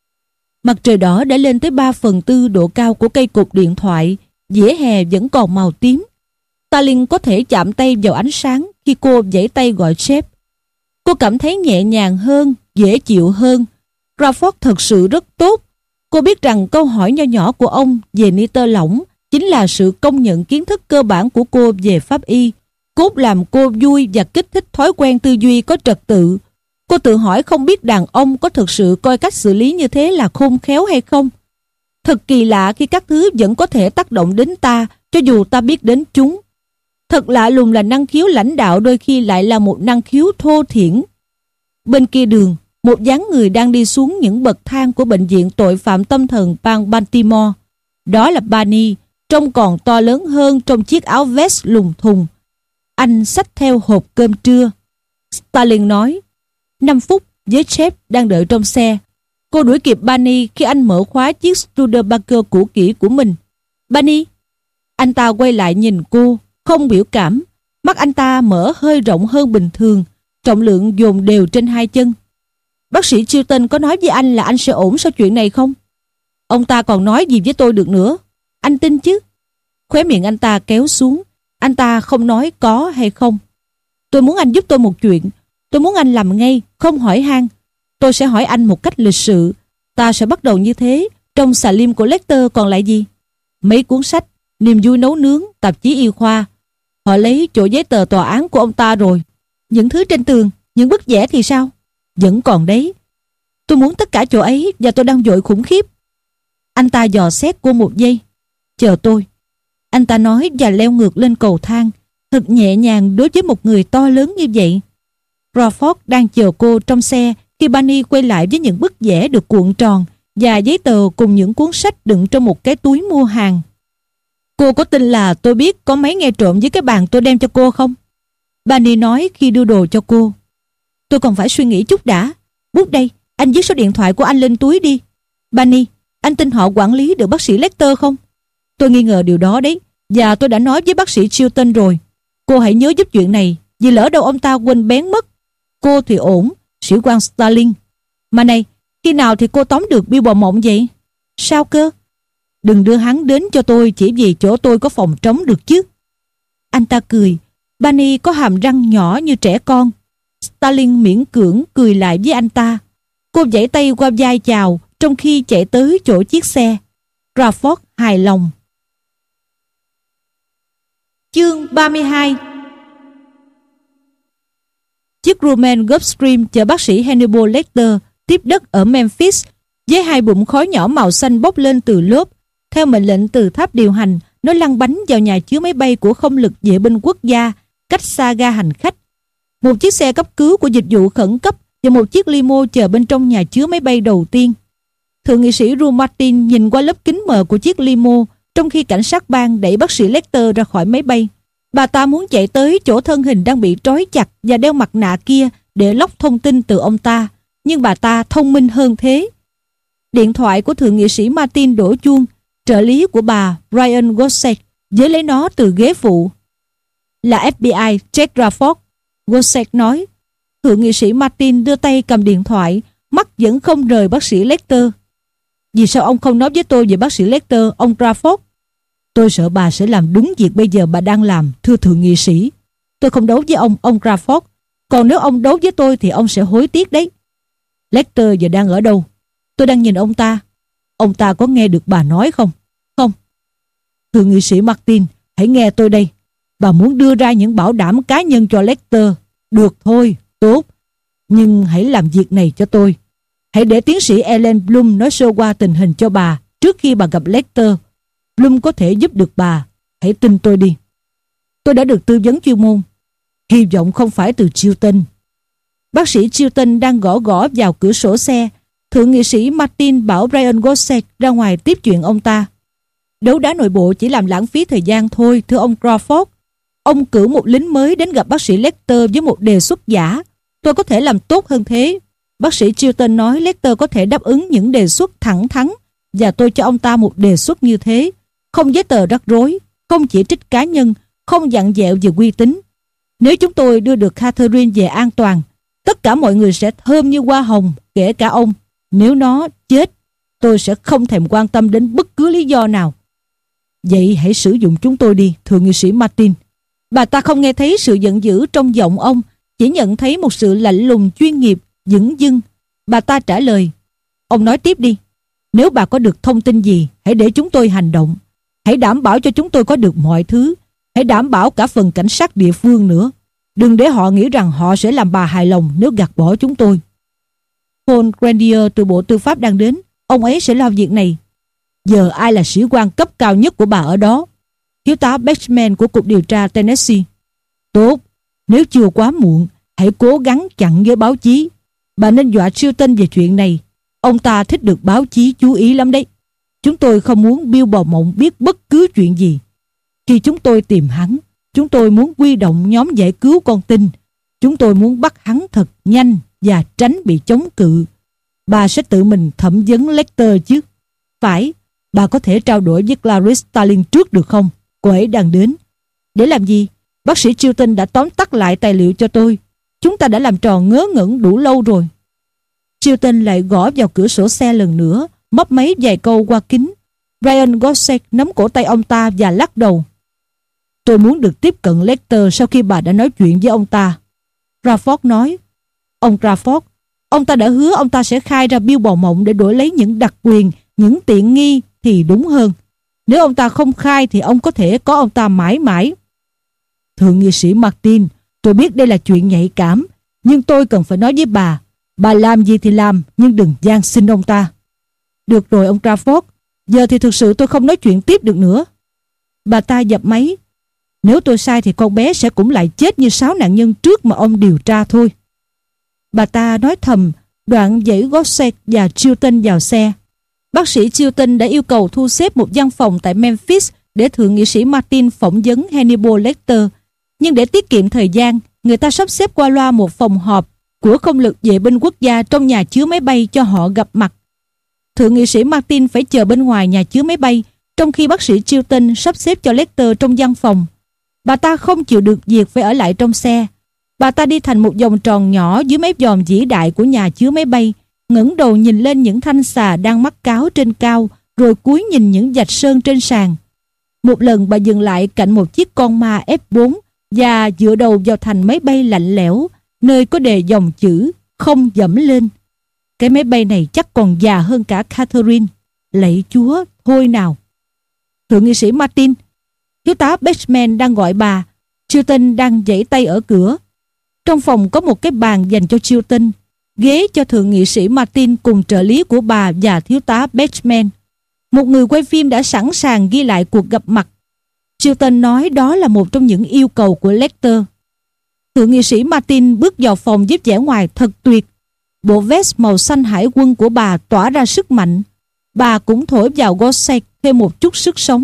Mặt trời đỏ đã lên tới ba phần tư độ cao của cây cột điện thoại. Vỉa hè vẫn còn màu tím. Stalin có thể chạm tay vào ánh sáng khi cô giãy tay gọi Jeff. Cô cảm thấy nhẹ nhàng hơn, dễ chịu hơn. Crawford thật sự rất tốt. Cô biết rằng câu hỏi nho nhỏ của ông về nitơ lỏng chính là sự công nhận kiến thức cơ bản của cô về pháp y, cốt làm cô vui và kích thích thói quen tư duy có trật tự. Cô tự hỏi không biết đàn ông có thực sự coi cách xử lý như thế là khôn khéo hay không. Thật kỳ lạ khi các thứ vẫn có thể tác động đến ta cho dù ta biết đến chúng. Thật lạ lùng là năng khiếu lãnh đạo đôi khi lại là một năng khiếu thô thiển. Bên kia đường, một dáng người đang đi xuống những bậc thang của bệnh viện tội phạm tâm thần bang Baltimore. Đó là Barney, trông còn to lớn hơn trong chiếc áo vest lùng thùng. Anh xách theo hộp cơm trưa. Stalin nói, năm phút với Jeff đang đợi trong xe. Cô đuổi kịp Barney khi anh mở khóa chiếc Studebaker cũ kỹ của mình. Barney. Anh ta quay lại nhìn cô, không biểu cảm. Mắt anh ta mở hơi rộng hơn bình thường, trọng lượng dồn đều trên hai chân. Bác sĩ Chilton có nói với anh là anh sẽ ổn sau chuyện này không? Ông ta còn nói gì với tôi được nữa? Anh tin chứ? Khóe miệng anh ta kéo xuống. Anh ta không nói có hay không. Tôi muốn anh giúp tôi một chuyện. Tôi muốn anh làm ngay, không hỏi han. Tôi sẽ hỏi anh một cách lịch sự. Ta sẽ bắt đầu như thế. Trong xà lim của Lecter còn lại gì? Mấy cuốn sách, niềm vui nấu nướng, tạp chí y khoa. Họ lấy chỗ giấy tờ tòa án của ông ta rồi. Những thứ trên tường, những bức vẽ thì sao? Vẫn còn đấy. Tôi muốn tất cả chỗ ấy và tôi đang vội khủng khiếp. Anh ta dò xét cô một giây. Chờ tôi. Anh ta nói và leo ngược lên cầu thang. Thật nhẹ nhàng đối với một người to lớn như vậy. Crawford đang chờ cô trong xe khi Barney quay lại với những bức vẽ được cuộn tròn và giấy tờ cùng những cuốn sách đựng trong một cái túi mua hàng. Cô có tin là tôi biết có máy nghe trộm dưới cái bàn tôi đem cho cô không? Barney nói khi đưa đồ cho cô. Tôi còn phải suy nghĩ chút đã. Bút đây, anh viết số điện thoại của anh lên túi đi. Barney, anh tin họ quản lý được bác sĩ Lecter không? Tôi nghi ngờ điều đó đấy, và tôi đã nói với bác sĩ Chilton rồi. Cô hãy nhớ giúp chuyện này, vì lỡ đâu ông ta quên bén mất. Cô thì ổn, sĩ quan Starling. Mà này, khi nào thì cô tóm được Bill Bò Mộng vậy? Sao cơ? Đừng đưa hắn đến cho tôi chỉ vì chỗ tôi có phòng trống được chứ. Anh ta cười. Barney có hàm răng nhỏ như trẻ con. Starling miễn cưỡng cười lại với anh ta. Cô vẫy tay qua vai chào trong khi chạy tới chỗ chiếc xe. Crawford hài lòng. Chương ba mươi hai. Chiếc Grumman Gulfstream chở bác sĩ Hannibal Lecter tiếp đất ở Memphis với hai bụng khói nhỏ màu xanh bốc lên từ lốp. Theo mệnh lệnh từ tháp điều hành, nó lăn bánh vào nhà chứa máy bay của không lực vệ binh quốc gia, cách xa ga hành khách. Một chiếc xe cấp cứu của dịch vụ khẩn cấp và một chiếc limo chờ bên trong nhà chứa máy bay đầu tiên. Thượng nghị sĩ Ru Martin nhìn qua lớp kính mờ của chiếc limo trong khi cảnh sát bang đẩy bác sĩ Lecter ra khỏi máy bay. Bà ta muốn chạy tới chỗ thân hình đang bị trói chặt và đeo mặt nạ kia để lóc thông tin từ ông ta, nhưng bà ta thông minh hơn thế. Điện thoại của thượng nghị sĩ Martin đổ chuông. Trợ lý của bà Ryan Gossett với lấy nó từ ghế phụ. Là ép bê i Jack Crawford, Gossett nói. Thượng nghị sĩ Martin đưa tay cầm điện thoại, mắt vẫn không rời bác sĩ Lecter. Vì sao ông không nói với tôi về bác sĩ Lecter, ông Crawford? Tôi sợ bà sẽ làm đúng việc bây giờ bà đang làm, thưa thượng nghị sĩ. Tôi không đấu với ông, ông Crawford. Còn nếu ông đấu với tôi thì ông sẽ hối tiếc đấy. Lecter giờ đang ở đâu? Tôi đang nhìn ông ta. Ông ta có nghe được bà nói không? Không. Thượng nghị sĩ Martin, hãy nghe tôi đây. Bà muốn đưa ra những bảo đảm cá nhân cho Lecter. Được thôi, tốt. Nhưng hãy làm việc này cho tôi. Hãy để tiến sĩ Ellen Bloom nói sơ qua tình hình cho bà trước khi bà gặp Lecter. Bloom có thể giúp được bà. Hãy tin tôi đi. Tôi đã được tư vấn chuyên môn. Hy vọng không phải từ Chilton. Bác sĩ Chilton đang gõ gõ vào cửa sổ xe. Thượng nghị sĩ Martin bảo Brian Gossett ra ngoài tiếp chuyện ông ta. Đấu đá nội bộ chỉ làm lãng phí thời gian thôi, thưa ông Crawford. Ông cử một lính mới đến gặp bác sĩ Lecter với một đề xuất giả. Tôi có thể làm tốt hơn thế. Bác sĩ Chilton nói Lecter có thể đáp ứng những đề xuất thẳng thắn, và tôi cho ông ta một đề xuất như thế. Không giấy tờ rắc rối, không chỉ trích cá nhân, không dặn dẹo về uy tín. Nếu chúng tôi đưa được Catherine về an toàn, tất cả mọi người sẽ thơm như hoa hồng, kể cả ông. Nếu nó chết, tôi sẽ không thèm quan tâm đến bất cứ lý do nào. Vậy hãy sử dụng chúng tôi đi, thượng nghị sĩ Martin. Bà ta không nghe thấy sự giận dữ trong giọng ông, chỉ nhận thấy một sự lạnh lùng chuyên nghiệp, dửng dưng. Bà ta trả lời. Ông nói tiếp đi. Nếu bà có được thông tin gì, hãy để chúng tôi hành động. Hãy đảm bảo cho chúng tôi có được mọi thứ. Hãy đảm bảo cả phần cảnh sát địa phương nữa. Đừng để họ nghĩ rằng họ sẽ làm bà hài lòng nếu gạt bỏ chúng tôi. Paul Grandier từ Bộ Tư pháp đang đến. Ông ấy sẽ lo việc này. Giờ ai là sĩ quan cấp cao nhất của bà ở đó? Thiếu tá Batchman của Cục Điều tra Tennessee. Tốt. Nếu chưa quá muộn, hãy cố gắng chặn với báo chí. Bà nên dọa Chilton về chuyện này. Ông ta thích được báo chí chú ý lắm đấy. Chúng tôi không muốn Bill Bò Mộng biết bất cứ chuyện gì. Khi chúng tôi tìm hắn, chúng tôi muốn huy động nhóm giải cứu con tin. Chúng tôi muốn bắt hắn thật nhanh và tránh bị chống cự. Bà sẽ tự mình thẩm vấn Lecter chứ? Phải. Bà có thể trao đổi với Clarice Starling trước được không? Cô ấy đang đến. Để làm gì? Bác sĩ Chilton đã tóm tắt lại tài liệu cho tôi. Chúng ta đã làm trò ngớ ngẩn đủ lâu rồi. Chilton lại gõ vào cửa sổ xe lần nữa, mấp máy vài câu qua kính. Brian Gossett nắm cổ tay ông ta và lắc đầu. Tôi muốn được tiếp cận Lecter sau khi bà đã nói chuyện với ông ta. Crawford nói. Ông Crawford, ông ta đã hứa ông ta sẽ khai ra Bill Bò Mộng để đổi lấy những đặc quyền, những tiện nghi thì đúng hơn. Nếu ông ta không khai thì ông có thể có ông ta mãi mãi. Thượng nghị sĩ Martin, tôi biết đây là chuyện nhạy cảm, nhưng tôi cần phải nói với bà. Bà làm gì thì làm, nhưng đừng van xin ông ta. Được rồi ông Crawford, giờ thì thực sự tôi không nói chuyện tiếp được nữa. Bà ta dập máy. Nếu tôi sai thì con bé sẽ cũng lại chết như sáu nạn nhân trước mà ông điều tra thôi. Bà ta nói thầm, đoạn dãy Gossett và Chilton vào xe. Bác sĩ Chilton đã yêu cầu thu xếp một văn phòng tại Memphis để thượng nghị sĩ Martin phỏng vấn Hannibal Lecter. Nhưng để tiết kiệm thời gian, người ta sắp xếp qua loa một phòng họp của không lực vệ binh quốc gia trong nhà chứa máy bay cho họ gặp mặt. Thượng nghị sĩ Martin phải chờ bên ngoài nhà chứa máy bay, trong khi bác sĩ Chilton sắp xếp cho Lecter trong văn phòng. Bà ta không chịu được việc phải ở lại trong xe. Bà ta đi thành một vòng tròn nhỏ dưới mép giòm vĩ đại của nhà chứa máy bay, ngẩng đầu nhìn lên những thanh xà đang mắc cáo trên cao, rồi cúi nhìn những vạch sơn trên sàn. Một lần bà dừng lại cạnh một chiếc con ma F bốn và dựa đầu vào thành máy bay lạnh lẽo, nơi có đề dòng chữ không dẫm lên. Cái máy bay này chắc còn già hơn cả Catherine. Lạy Chúa, thôi nào. Thượng nghị sĩ Martin, thiếu tá Bateman đang gọi bà. Chilton đang giãy tay ở cửa. Trong phòng có một cái bàn dành cho Chilton, ghế cho thượng nghị sĩ Martin cùng trợ lý của bà và thiếu tá Bateman. Một người quay phim đã sẵn sàng ghi lại cuộc gặp mặt. Chilton nói đó là một trong những yêu cầu của Lecter. Thượng nghị sĩ Martin bước vào phòng với vẻ ngoài thật tuyệt. Bộ vest màu xanh hải quân của bà tỏa ra sức mạnh. Bà cũng thổi vào Godsec thêm một chút sức sống.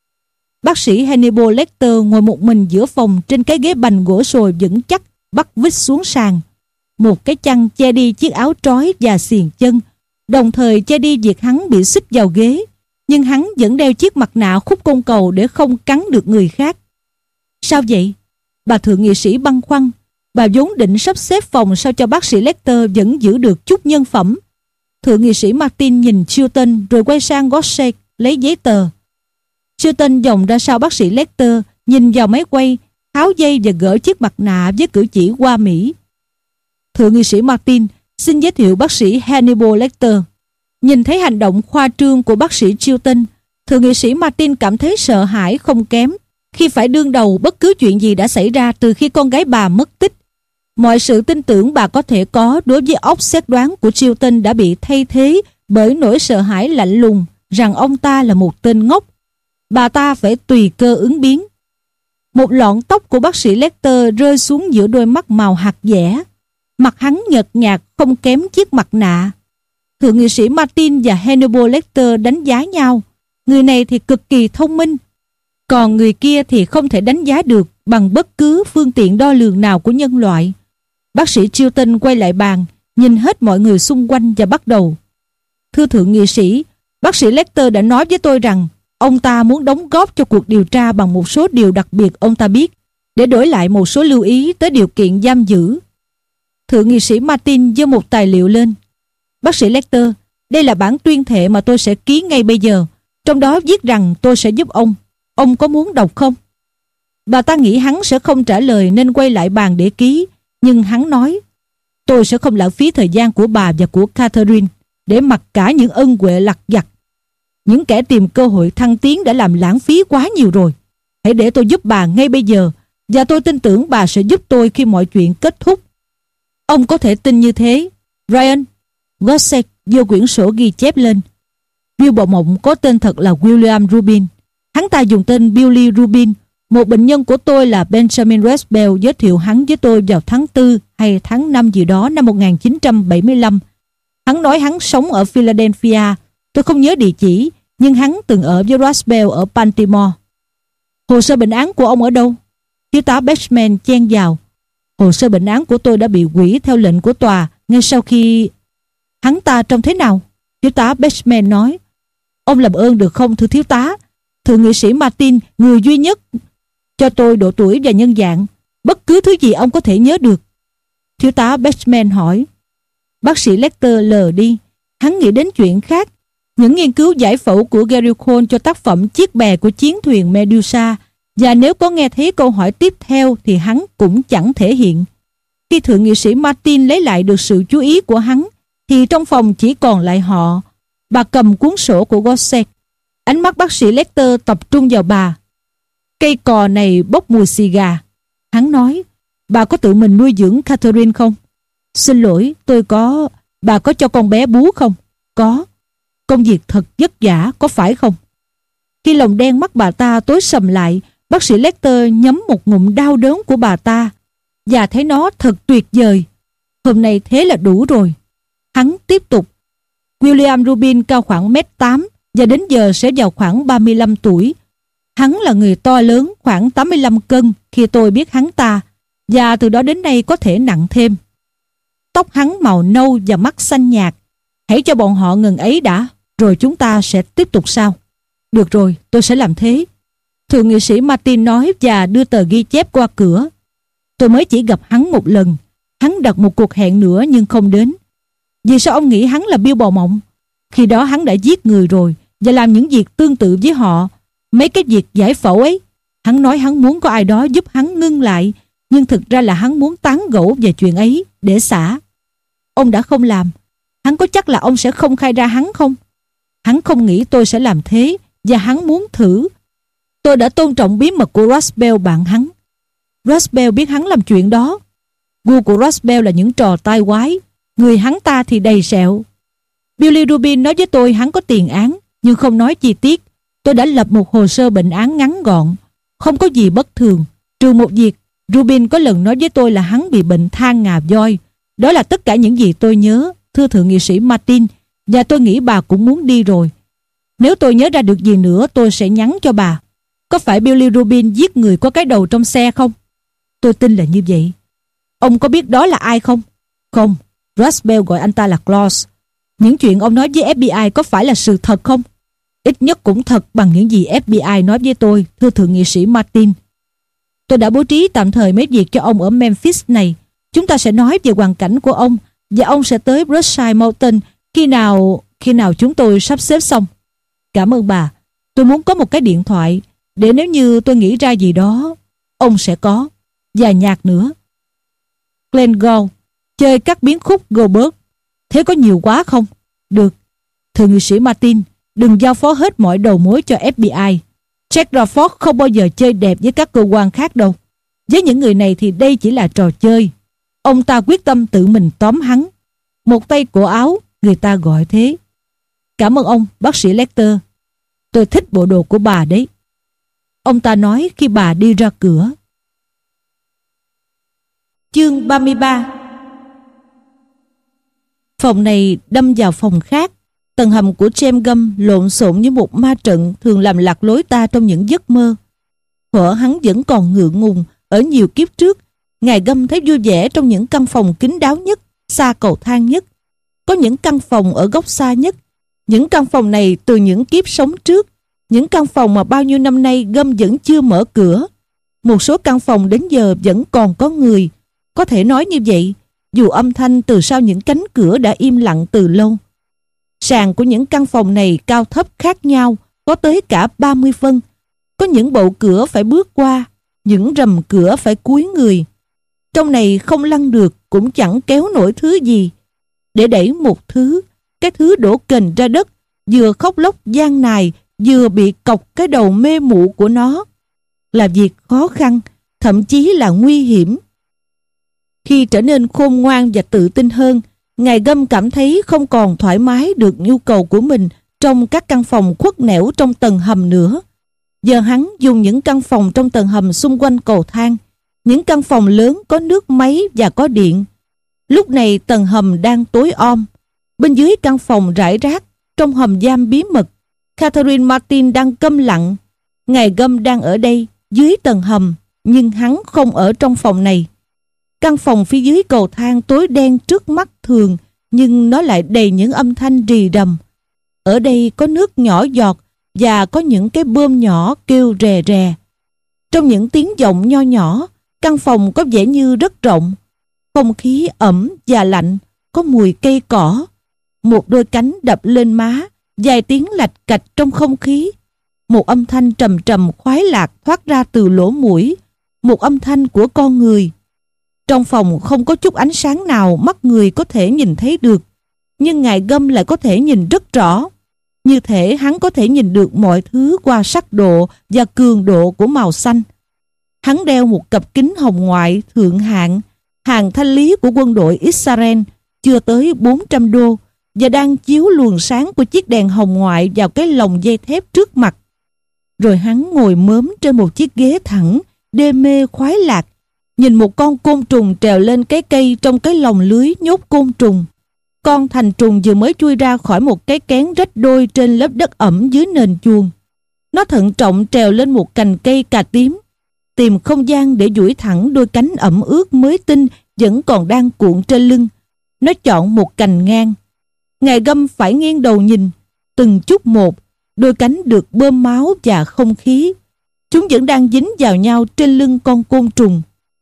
Bác sĩ Hannibal Lecter ngồi một mình giữa phòng trên cái ghế bành gỗ sồi vững chắc, bắt vít xuống sàn. Một cái chăn che đi chiếc áo trói và xiềng chân, đồng thời che đi việc hắn bị xích vào ghế, nhưng hắn vẫn đeo chiếc mặt nạ khúc côn cầu để không cắn được người khác. Sao vậy? Bà thượng nghị sĩ băn khoăn. Bà vốn định sắp xếp phòng sao cho bác sĩ Lecter vẫn giữ được chút nhân phẩm. Thượng nghị sĩ Martin nhìn Chilton rồi quay sang Godsec lấy giấy tờ. Chilton vòng ra sau bác sĩ Lecter, nhìn vào máy quay, tháo dây và gỡ chiếc mặt nạ với cử chỉ hoa mỹ. Thượng nghị sĩ Martin, xin giới thiệu bác sĩ Hannibal Lecter. Nhìn thấy hành động khoa trương của bác sĩ Chilton, thượng nghị sĩ Martin cảm thấy sợ hãi không kém khi phải đương đầu bất cứ chuyện gì đã xảy ra từ khi con gái bà mất tích. Mọi sự tin tưởng bà có thể có đối với óc xét đoán của Chilton đã bị thay thế bởi nỗi sợ hãi lạnh lùng rằng ông ta là một tên ngốc. Bà ta phải tùy cơ ứng biến. Một lọn tóc của bác sĩ Lecter rơi xuống giữa đôi mắt màu hạt dẻ. Mặt hắn nhợt nhạt không kém chiếc mặt nạ. Thượng nghị sĩ Martin và Hannibal Lecter đánh giá nhau. Người này thì cực kỳ thông minh, còn người kia thì không thể đánh giá được bằng bất cứ phương tiện đo lường nào của nhân loại. Bác sĩ Chilton quay lại bàn, nhìn hết mọi người xung quanh và bắt đầu. Thưa thượng nghị sĩ, bác sĩ Lecter đã nói với tôi rằng ông ta muốn đóng góp cho cuộc điều tra bằng một số điều đặc biệt ông ta biết, để đổi lại một số lưu ý tới điều kiện giam giữ. Thượng nghị sĩ Martin giơ một tài liệu lên. Bác sĩ Lecter, đây là bản tuyên thệ mà tôi sẽ ký ngay bây giờ. Trong đó viết rằng tôi sẽ giúp ông. Ông có muốn đọc không? Bà ta nghĩ hắn sẽ không trả lời nên quay lại bàn để ký. Nhưng hắn nói, tôi sẽ không lãng phí thời gian của bà và của Catherine để mặc cả những ân huệ lặt vặt. Những kẻ tìm cơ hội thăng tiến đã làm lãng phí quá nhiều rồi. Hãy để tôi giúp bà ngay bây giờ, và tôi tin tưởng bà sẽ giúp tôi khi mọi chuyện kết thúc. Ông có thể tin như thế. Ryan, Godsec giơ quyển sổ ghi chép lên. Bill Bọ Mộng có tên thật là William Rubin. Hắn ta dùng tên Billy Rubin. Một bệnh nhân của tôi là Benjamin Westbell giới thiệu hắn với tôi vào tháng tư hay tháng năm gì đó năm một nghìn chín trăm bảy mươi lăm. Hắn nói hắn sống ở Philadelphia. Tôi không nhớ địa chỉ, nhưng hắn từng ở với Roswell ở Baltimore. Hồ sơ bệnh án của ông ở đâu? Thiếu tá Bateman chen vào. Hồ sơ bệnh án của tôi đã bị hủy theo lệnh của tòa ngay sau khi... Hắn ta trông thế nào? Thiếu tá Bateman nói. Ông làm ơn được không thưa thiếu tá? Thượng nghị sĩ Martin, người duy nhất cho tôi độ tuổi và nhân dạng. Bất cứ thứ gì ông có thể nhớ được. Thiếu tá Bateman hỏi. Bác sĩ Lecter lờ đi. Hắn nghĩ đến chuyện khác. Những nghiên cứu giải phẫu của Gary Cole cho tác phẩm Chiếc bè của chiến thuyền Medusa. Và nếu có nghe thấy câu hỏi tiếp theo thì hắn cũng chẳng thể hiện. Khi thượng nghị sĩ Martin lấy lại được sự chú ý của hắn thì trong phòng chỉ còn lại họ. Bà cầm cuốn sổ của Godsec. Ánh mắt bác sĩ Lecter tập trung vào bà. Cây cò này bốc mùi xì gà. Hắn nói, bà có tự mình nuôi dưỡng Catherine không? Xin lỗi, tôi có... Bà có cho con bé bú không? Có. Công việc thật vất vả, có phải không? Khi lòng đen mắt bà ta tối sầm lại, bác sĩ Lecter nhấm một ngụm đau đớn của bà ta và thấy nó thật tuyệt vời. Hôm nay thế là đủ rồi. Hắn tiếp tục. William Rubin cao khoảng mét tám và đến giờ sẽ vào khoảng ba mươi lăm tuổi. Hắn là người to lớn, khoảng tám mươi lăm cân khi tôi biết hắn ta, và từ đó đến nay có thể nặng thêm. Tóc hắn màu nâu và mắt xanh nhạt. Hãy cho bọn họ ngừng ấy đã, rồi chúng ta sẽ tiếp tục sau. Được rồi, tôi sẽ làm thế. Thượng nghị sĩ Martin nói và đưa tờ ghi chép qua cửa. Tôi mới chỉ gặp hắn một lần. Hắn đặt một cuộc hẹn nữa nhưng không đến. Vì sao ông nghĩ hắn là Bill Bào Mộng? Khi đó hắn đã giết người rồi và làm những việc tương tự với họ. Mấy cái việc giải phẫu ấy. Hắn nói hắn muốn có ai đó giúp hắn ngưng lại, nhưng thực ra là hắn muốn tán gẫu về chuyện ấy để xả. Ông đã không làm. Hắn có chắc là ông sẽ không khai ra hắn không? Hắn không nghĩ tôi sẽ làm thế, và hắn muốn thử. Tôi đã tôn trọng bí mật của Roswell bạn hắn. Roswell biết hắn làm chuyện đó. Gu của Roswell là những trò tai quái. Người hắn ta thì đầy sẹo. Billy Rubin nói với tôi hắn có tiền án, nhưng không nói chi tiết. Tôi đã lập một hồ sơ bệnh án ngắn gọn. Không có gì bất thường, trừ một việc. Rubin có lần nói với tôi là hắn bị bệnh than ngà voi. Đó là tất cả những gì tôi nhớ, thưa thượng nghị sĩ Martin, và tôi nghĩ bà cũng muốn đi rồi. Nếu tôi nhớ ra được gì nữa tôi sẽ nhắn cho bà. Có phải Billy Rubin giết người có cái đầu trong xe không? Tôi tin là như vậy. Ông có biết đó là ai không? Không, Roswell gọi anh ta là Claus. Những chuyện ông nói với ép bê i có phải là sự thật không? Ít nhất cũng thật bằng những gì ép bê i nói với tôi, thưa thượng nghị sĩ Martin. Tôi đã bố trí tạm thời mấy việc cho ông ở Memphis này. Chúng ta sẽ nói về hoàn cảnh của ông, và ông sẽ tới Berkshire Mountain khi nào khi nào chúng tôi sắp xếp xong. Cảm ơn bà. Tôi muốn có một cái điện thoại để nếu như tôi nghĩ ra gì đó, ông sẽ có. Và nhạc nữa. Glenn Gould chơi các biến khúc Goldberg. Thế có nhiều quá không? Được. Thượng nghị sĩ Martin, đừng giao phó hết mọi đầu mối cho ép bê i. Jack Crawford không bao giờ chơi đẹp với các cơ quan khác đâu. Với những người này thì đây chỉ là trò chơi. Ông ta quyết tâm tự mình tóm hắn. Một tay cổ áo, người ta gọi thế. Cảm ơn ông, bác sĩ Lecter. Tôi thích bộ đồ của bà đấy. Ông ta nói khi bà đi ra cửa. Chương ba mươi ba. Phòng này đâm vào phòng khác. Tầng hầm của James Gum lộn xộn như một ma trận thường làm lạc lối ta trong những giấc mơ. Thuở hắn vẫn còn ngượng ngùng ở nhiều kiếp trước, ngài Gum thấy vui vẻ trong những căn phòng kín đáo nhất, xa cầu thang nhất. Có những căn phòng ở góc xa nhất. Những căn phòng này từ những kiếp sống trước, những căn phòng mà bao nhiêu năm nay Gum vẫn chưa mở cửa. Một số căn phòng đến giờ vẫn còn có người. Có thể nói như vậy, dù âm thanh từ sau những cánh cửa đã im lặng từ lâu. Sàn của những căn phòng này cao thấp khác nhau, có tới cả ba mươi phân. Có những bộ cửa phải bước qua, những rầm cửa phải cúi người. Trong này không lăn được, cũng chẳng kéo nổi thứ gì. Để đẩy một thứ, cái thứ đổ kềnh ra đất, vừa khóc lóc gian nài, vừa bị cọc cái đầu mê mụ của nó. Là việc khó khăn, thậm chí là nguy hiểm. Khi trở nên khôn ngoan và tự tin hơn, ngài Gum cảm thấy không còn thoải mái được nhu cầu của mình trong các căn phòng khuất nẻo trong tầng hầm nữa. Giờ hắn dùng những căn phòng trong tầng hầm xung quanh cầu thang, những căn phòng lớn có nước máy và có điện. Lúc này tầng hầm đang tối om. Bên dưới căn phòng rải rác, trong hầm giam bí mật, Catherine Martin đang câm lặng. Ngài Gum đang ở đây, dưới tầng hầm, nhưng hắn không ở trong phòng này. Căn phòng phía dưới cầu thang tối đen trước mắt thường, nhưng nó lại đầy những âm thanh rì rầm. Ở đây có nước nhỏ giọt và có những cái bơm nhỏ kêu rè rè. Trong những tiếng vọng nho nhỏ, căn phòng có vẻ như rất rộng. Không khí ẩm và lạnh, có mùi cây cỏ. Một đôi cánh đập lên má, vài tiếng lạch cạch trong không khí. Một âm thanh trầm trầm khoái lạc thoát ra từ lỗ mũi. Một âm thanh của con người. Trong phòng không có chút ánh sáng nào mắt người có thể nhìn thấy được, nhưng ngài Gum lại có thể nhìn rất rõ. Như thể hắn có thể nhìn được mọi thứ qua sắc độ và cường độ của màu xanh. Hắn đeo một cặp kính hồng ngoại thượng hạng, hàng thanh lý của quân đội Israel, chưa tới bốn trăm đô, và đang chiếu luồng sáng của chiếc đèn hồng ngoại vào cái lồng dây thép trước mặt. Rồi hắn ngồi mớm trên một chiếc ghế thẳng, đê mê khoái lạc, nhìn một con côn trùng trèo lên cái cây trong cái lồng lưới nhốt côn trùng. Con thành trùng vừa mới chui ra khỏi một cái kén rách đôi trên lớp đất ẩm dưới nền chuồng. Nó thận trọng trèo lên một cành cây cà tím, tìm không gian để duỗi thẳng đôi cánh ẩm ướt mới tinh vẫn còn đang cuộn trên lưng. Nó chọn một cành ngang. Ngài Găm phải nghiêng đầu nhìn, từng chút một, đôi cánh được bơm máu và không khí. Chúng vẫn đang dính vào nhau trên lưng con côn trùng.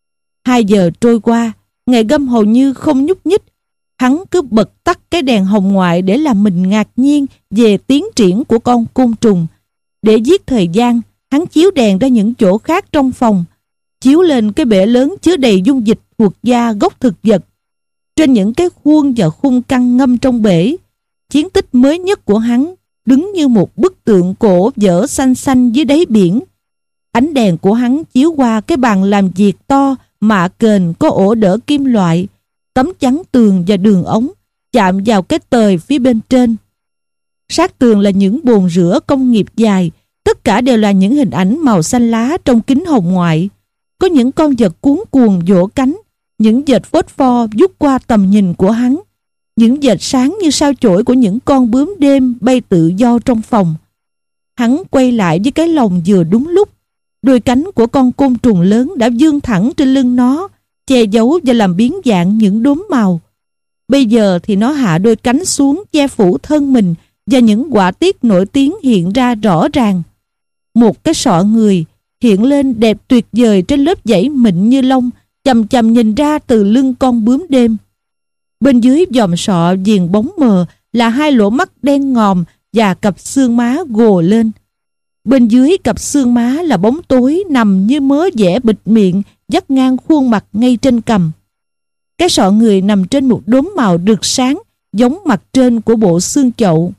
Hai giờ trôi qua, Ngài Găm hầu như không nhúc nhích. Hắn cứ bật tắt cái đèn hồng ngoại để làm mình ngạc nhiên về tiến triển của con côn trùng. Để giết thời gian, hắn chiếu đèn ra những chỗ khác trong phòng, chiếu lên cái bể lớn chứa đầy dung dịch thuộc da gốc thực vật. Trên những cái khuôn và khung căng ngâm trong bể, chiến tích mới nhất của hắn đứng như một bức tượng cổ vỡ xanh xanh dưới đáy biển. Ánh đèn của hắn chiếu qua cái bàn làm việc to, mạ kềnh có ổ đỡ kim loại, tấm chắn tường và đường ống chạm vào cái tời phía bên trên. Sát tường là những bồn rửa công nghiệp dài, tất cả đều là những hình ảnh màu xanh lá trong kính hồng ngoại. Có những con vật cuống cuồng vỗ cánh, những vệt phốt pho vút qua tầm nhìn của hắn, những vệt sáng như sao chổi của những con bướm đêm bay tự do trong phòng. Hắn quay lại với cái lồng vừa đúng lúc. Đôi cánh của con côn trùng lớn đã vươn thẳng trên lưng nó, che giấu và làm biến dạng những đốm màu. Bây giờ thì nó hạ đôi cánh xuống che phủ thân mình, và những họa tiết nổi tiếng hiện ra rõ ràng. Một cái sọ người hiện lên đẹp tuyệt vời trên lớp vảy mịn như lông, chằm chằm nhìn ra từ lưng con bướm đêm. Bên dưới vòm sọ viền bóng mờ là hai lỗ mắt đen ngòm và cặp xương má gồ lên. Bên dưới cặp xương má là bóng tối nằm như mớ vẽ bịt miệng dắt ngang khuôn mặt ngay trên cằm. Cái sọ người nằm trên một đốm màu rực sáng giống mặt trên của bộ xương chậu.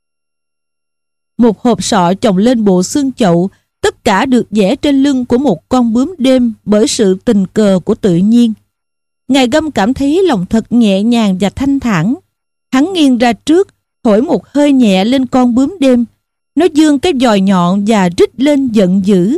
Một hộp sọ chồng lên bộ xương chậu, tất cả được vẽ trên lưng của một con bướm đêm bởi sự tình cờ của tự nhiên. Ngài Găm cảm thấy lòng thật nhẹ nhàng và thanh thản. Hắn nghiêng ra trước, thổi một hơi nhẹ lên con bướm đêm. Nó giương cái dòi nhọn và rít lên giận dữ.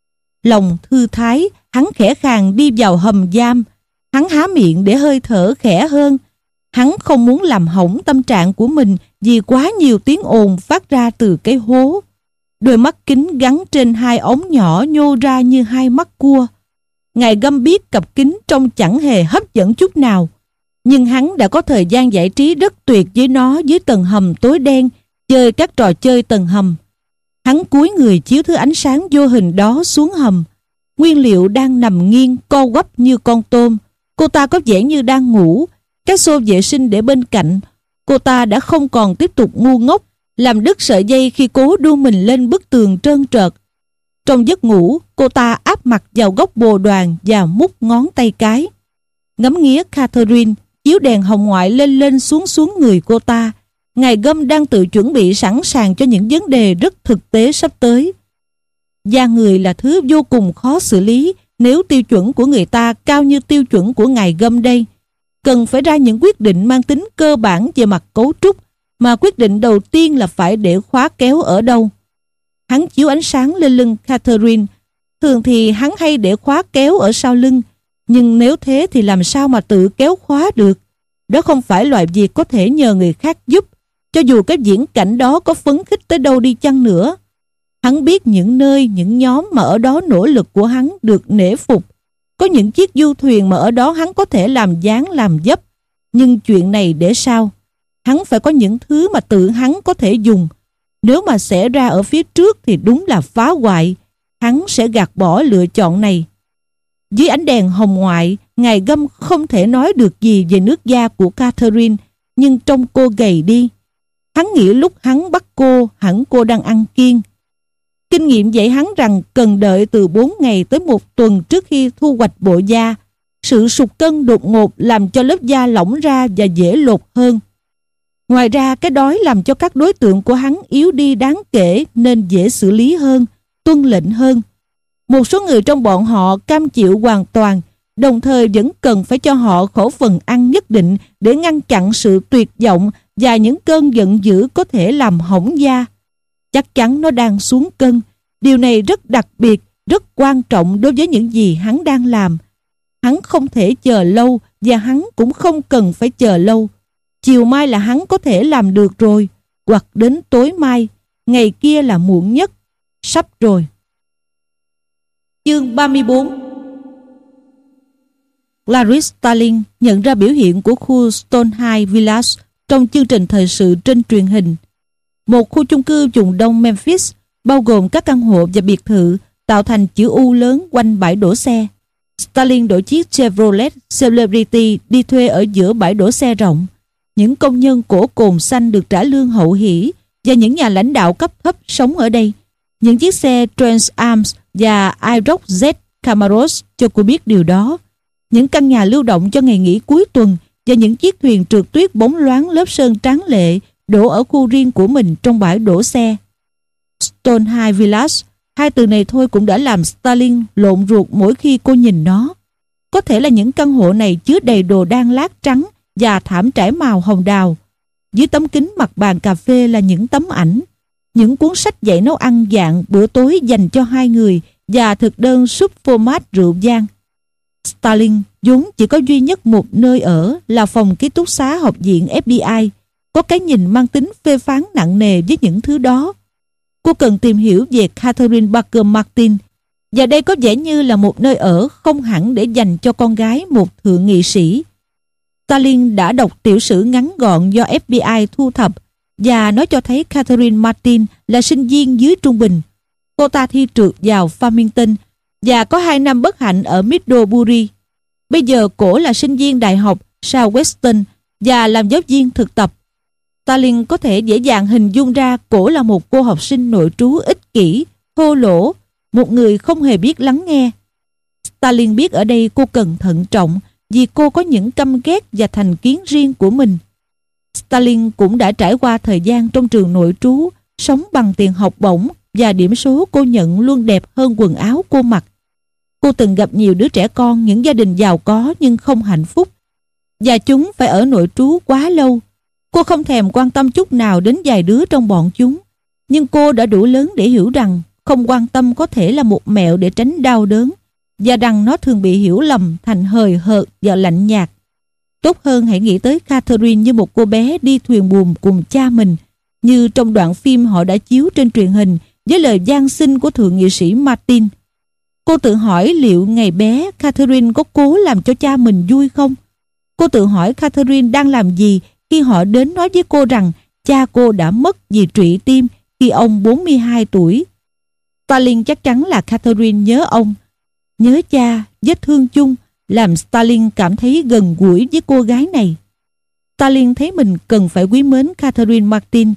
Lòng thư thái, hắn khẽ khàng đi vào hầm giam. Hắn há miệng để hơi thở khẽ hơn. Hắn không muốn làm hỏng tâm trạng của mình vì quá nhiều tiếng ồn phát ra từ cái hố. Đôi mắt kính gắn trên hai ống nhỏ nhô ra như hai mắt cua. Ngài Găm biết cặp kính trông chẳng hề hấp dẫn chút nào, nhưng hắn đã có thời gian giải trí rất tuyệt với nó dưới tầng hầm tối đen, chơi các trò chơi tầng hầm. Hắn cúi người chiếu thứ ánh sáng vô hình đó xuống hầm. Nguyên Liệu đang nằm nghiêng co quắp như con tôm. Cô ta có vẻ như đang ngủ. Cái xô vệ sinh để bên cạnh. Cô ta đã không còn tiếp tục ngu ngốc làm đứt sợi dây khi cố đu mình lên bức tường trơn trượt. Trong giấc ngủ, cô ta áp mặt vào góc bồ đoàn và mút ngón tay cái. Ngắm nghía Catherine, chiếu đèn hồng ngoại lên lên xuống xuống người cô ta. Ngài Găm đang tự chuẩn bị sẵn sàng cho những vấn đề rất thực tế sắp tới. Da người là thứ vô cùng khó xử lý nếu tiêu chuẩn của người ta cao như tiêu chuẩn của Ngài Găm đây. Cần phải ra những quyết định mang tính cơ bản về mặt cấu trúc, mà quyết định đầu tiên là phải để khóa kéo ở đâu. Hắn chiếu ánh sáng lên lưng Catherine. Thường thì hắn hay để khóa kéo ở sau lưng, nhưng nếu thế thì làm sao mà tự kéo khóa được? Đó không phải loại việc có thể nhờ người khác giúp, cho dù cái viễn cảnh đó có phấn khích tới đâu đi chăng nữa. Hắn biết những nơi, những nhóm mà ở đó nỗ lực của hắn được nể phục. Có những chiếc du thuyền mà ở đó hắn có thể làm dáng làm dấp. Nhưng chuyện này để sao? Hắn phải có những thứ mà tự hắn có thể dùng. Nếu mà xảy ra ở phía trước thì đúng là phá hoại. Hắn sẽ gạt bỏ lựa chọn này. Dưới ánh đèn hồng ngoại, Ngài Găm không thể nói được gì về nước da của Catherine, nhưng trông cô gầy đi. Hắn nghĩ lúc hắn bắt cô, hẳn cô đang ăn kiêng. Kinh nghiệm dạy hắn rằng cần đợi từ bốn ngày tới một tuần trước khi thu hoạch bộ da. Sự sụt cân đột ngột làm cho lớp da lỏng ra và dễ lột hơn. Ngoài ra, cái đói làm cho các đối tượng của hắn yếu đi đáng kể nên dễ xử lý hơn, tuân lệnh hơn. Một số người trong bọn họ cam chịu hoàn toàn, đồng thời vẫn cần phải cho họ khẩu phần ăn nhất định để ngăn chặn sự tuyệt vọng và những cơn giận dữ có thể làm hỏng da. Chắc chắn nó đang xuống cân. Điều này rất đặc biệt, rất quan trọng đối với những gì hắn đang làm. Hắn không thể chờ lâu và hắn cũng không cần phải chờ lâu. Chiều mai là hắn có thể làm được rồi, hoặc đến tối mai, ngày kia là muộn nhất. Sắp rồi. Chương ba mươi bốn. Clarice Starling nhận ra biểu hiện của khu Stonehenge Village trong chương trình thời sự trên truyền hình. Một khu chung cư vùng đông Memphis, bao gồm các căn hộ và biệt thự, tạo thành chữ U lớn quanh bãi đổ xe. Starling đổi chiếc Chevrolet Celebrity đi thuê ở giữa bãi đổ xe rộng. Những công nhân cổ cồn xanh được trả lương hậu hỷ và những nhà lãnh đạo cấp thấp sống ở đây. Những chiếc xe Trans Am và IROC Z Camaros cho cô biết điều đó. Những căn nhà lưu động cho ngày nghỉ cuối tuần và những chiếc thuyền trượt tuyết bóng loáng lớp sơn tráng lệ đổ ở khu riêng của mình trong bãi đổ xe. Stonehenge Village, hai từ này thôi cũng đã làm Starling lộn ruột mỗi khi cô nhìn nó. Có thể là những căn hộ này chứa đầy đồ đan lát trắng và thảm trải màu hồng đào. Dưới tấm kính mặt bàn cà phê là những tấm ảnh, những cuốn sách dạy nấu ăn dạng bữa tối dành cho hai người và thực đơn súp phô mát rượu vang. Starling vốn chỉ có duy nhất một nơi ở là phòng ký túc xá học viện ép bê i, có cái nhìn mang tính phê phán nặng nề với những thứ đó. Cô cần tìm hiểu về Catherine Parker Martin, và đây có vẻ như là một nơi ở không hẳn để dành cho con gái một thượng nghị sĩ. Starling đã đọc tiểu sử ngắn gọn do ép bê i thu thập, và nó cho thấy Catherine Martin là sinh viên dưới trung bình. Cô ta thi trượt vào Farmington và có hai năm bất hạnh ở Middlebury. Bây giờ cổ là sinh viên đại học Southwestern và làm giáo viên thực tập. Starling có thể dễ dàng hình dung ra cổ là một cô học sinh nội trú ích kỷ, thô lỗ, một người không hề biết lắng nghe. Starling biết ở đây cô cần thận trọng vì cô có những căm ghét và thành kiến riêng của mình. Starling cũng đã trải qua thời gian trong trường nội trú, sống bằng tiền học bổng và điểm số cô nhận luôn đẹp hơn quần áo cô mặc. Cô từng gặp nhiều đứa trẻ con những gia đình giàu có nhưng không hạnh phúc, và chúng phải ở nội trú quá lâu. Cô không thèm quan tâm chút nào đến vài đứa trong bọn chúng, nhưng cô đã đủ lớn để hiểu rằng không quan tâm có thể là một mẹo để tránh đau đớn, và rằng nó thường bị hiểu lầm thành hời hợt và lạnh nhạt. Tốt hơn hãy nghĩ tới Catherine như một cô bé đi thuyền buồm cùng cha mình, như trong đoạn phim họ đã chiếu trên truyền hình với lời van xin của thượng nghị sĩ Martin. Cô tự hỏi liệu ngày bé Catherine có cố làm cho cha mình vui không? Cô tự hỏi Catherine đang làm gì khi họ đến nói với cô rằng cha cô đã mất vì trụy tim khi ông bốn mươi hai tuổi. Starling chắc chắn là Catherine nhớ ông, nhớ cha, vết thương chung làm Starling cảm thấy gần gũi với cô gái này. Starling thấy mình cần phải quý mến Catherine Martin,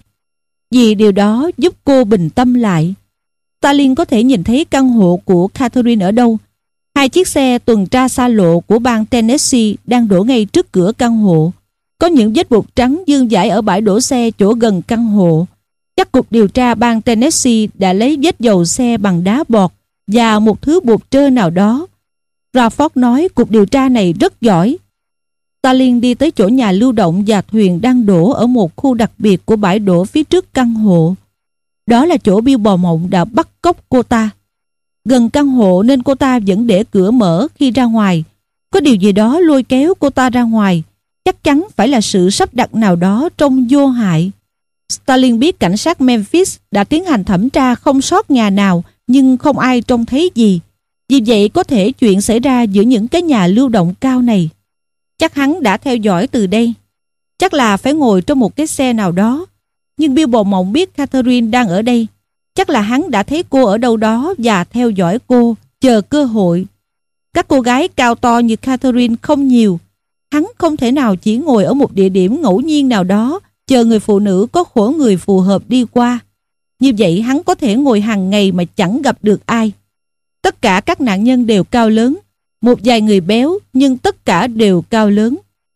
vì điều đó giúp cô bình tâm lại. Starling có thể nhìn thấy căn hộ của Catherine ở đâu. Hai chiếc xe tuần tra xa lộ của bang Tennessee đang đổ ngay trước cửa căn hộ. Có những vết bột trắng vương vãi ở bãi đổ xe chỗ gần căn hộ. Chắc cục điều tra bang Tennessee đã lấy vết dầu xe bằng đá bọt và một thứ bột trơ nào đó. Crawford nói cục điều tra này rất giỏi. Starling đi tới chỗ nhà lưu động và thuyền đang đổ ở một khu đặc biệt của bãi đổ phía trước căn hộ. Đó là chỗ Bill Bò Mộng đã bắt cóc cô ta. Gần căn hộ nên cô ta vẫn để cửa mở khi ra ngoài. Có điều gì đó lôi kéo cô ta ra ngoài. Chắc chắn phải là sự sắp đặt nào đó trông vô hại. Starling biết cảnh sát Memphis đã tiến hành thẩm tra không sót nhà nào, nhưng không ai trông thấy gì. Vì vậy có thể chuyện xảy ra giữa những cái nhà lưu động cao này. Chắc hắn đã theo dõi từ đây. Chắc là phải ngồi trong một cái xe nào đó. Nhưng Bill Bò Mộng biết Catherine đang ở đây. Chắc là hắn đã thấy cô ở đâu đó và theo dõi cô, chờ cơ hội. Các cô gái cao to như Catherine không nhiều. Hắn không thể nào chỉ ngồi ở một địa điểm ngẫu nhiên nào đó, chờ người phụ nữ có khổ người phù hợp đi qua. Như vậy hắn có thể ngồi hàng ngày mà chẳng gặp được ai. Tất cả các nạn nhân đều cao lớn. Một vài người béo, nhưng tất cả đều cao lớn.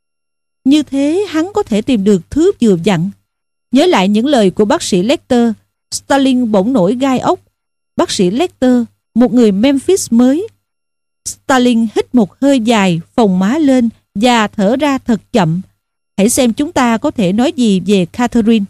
Như thế hắn có thể tìm được thứ vừa vặn. Nhớ lại những lời của bác sĩ Lecter, Starling bỗng nổi gai ốc. Bác sĩ Lecter, một người Memphis mới. Starling hít một hơi dài, phồng má lên và thở ra thật chậm. Hãy xem chúng ta có thể nói gì về Catherine.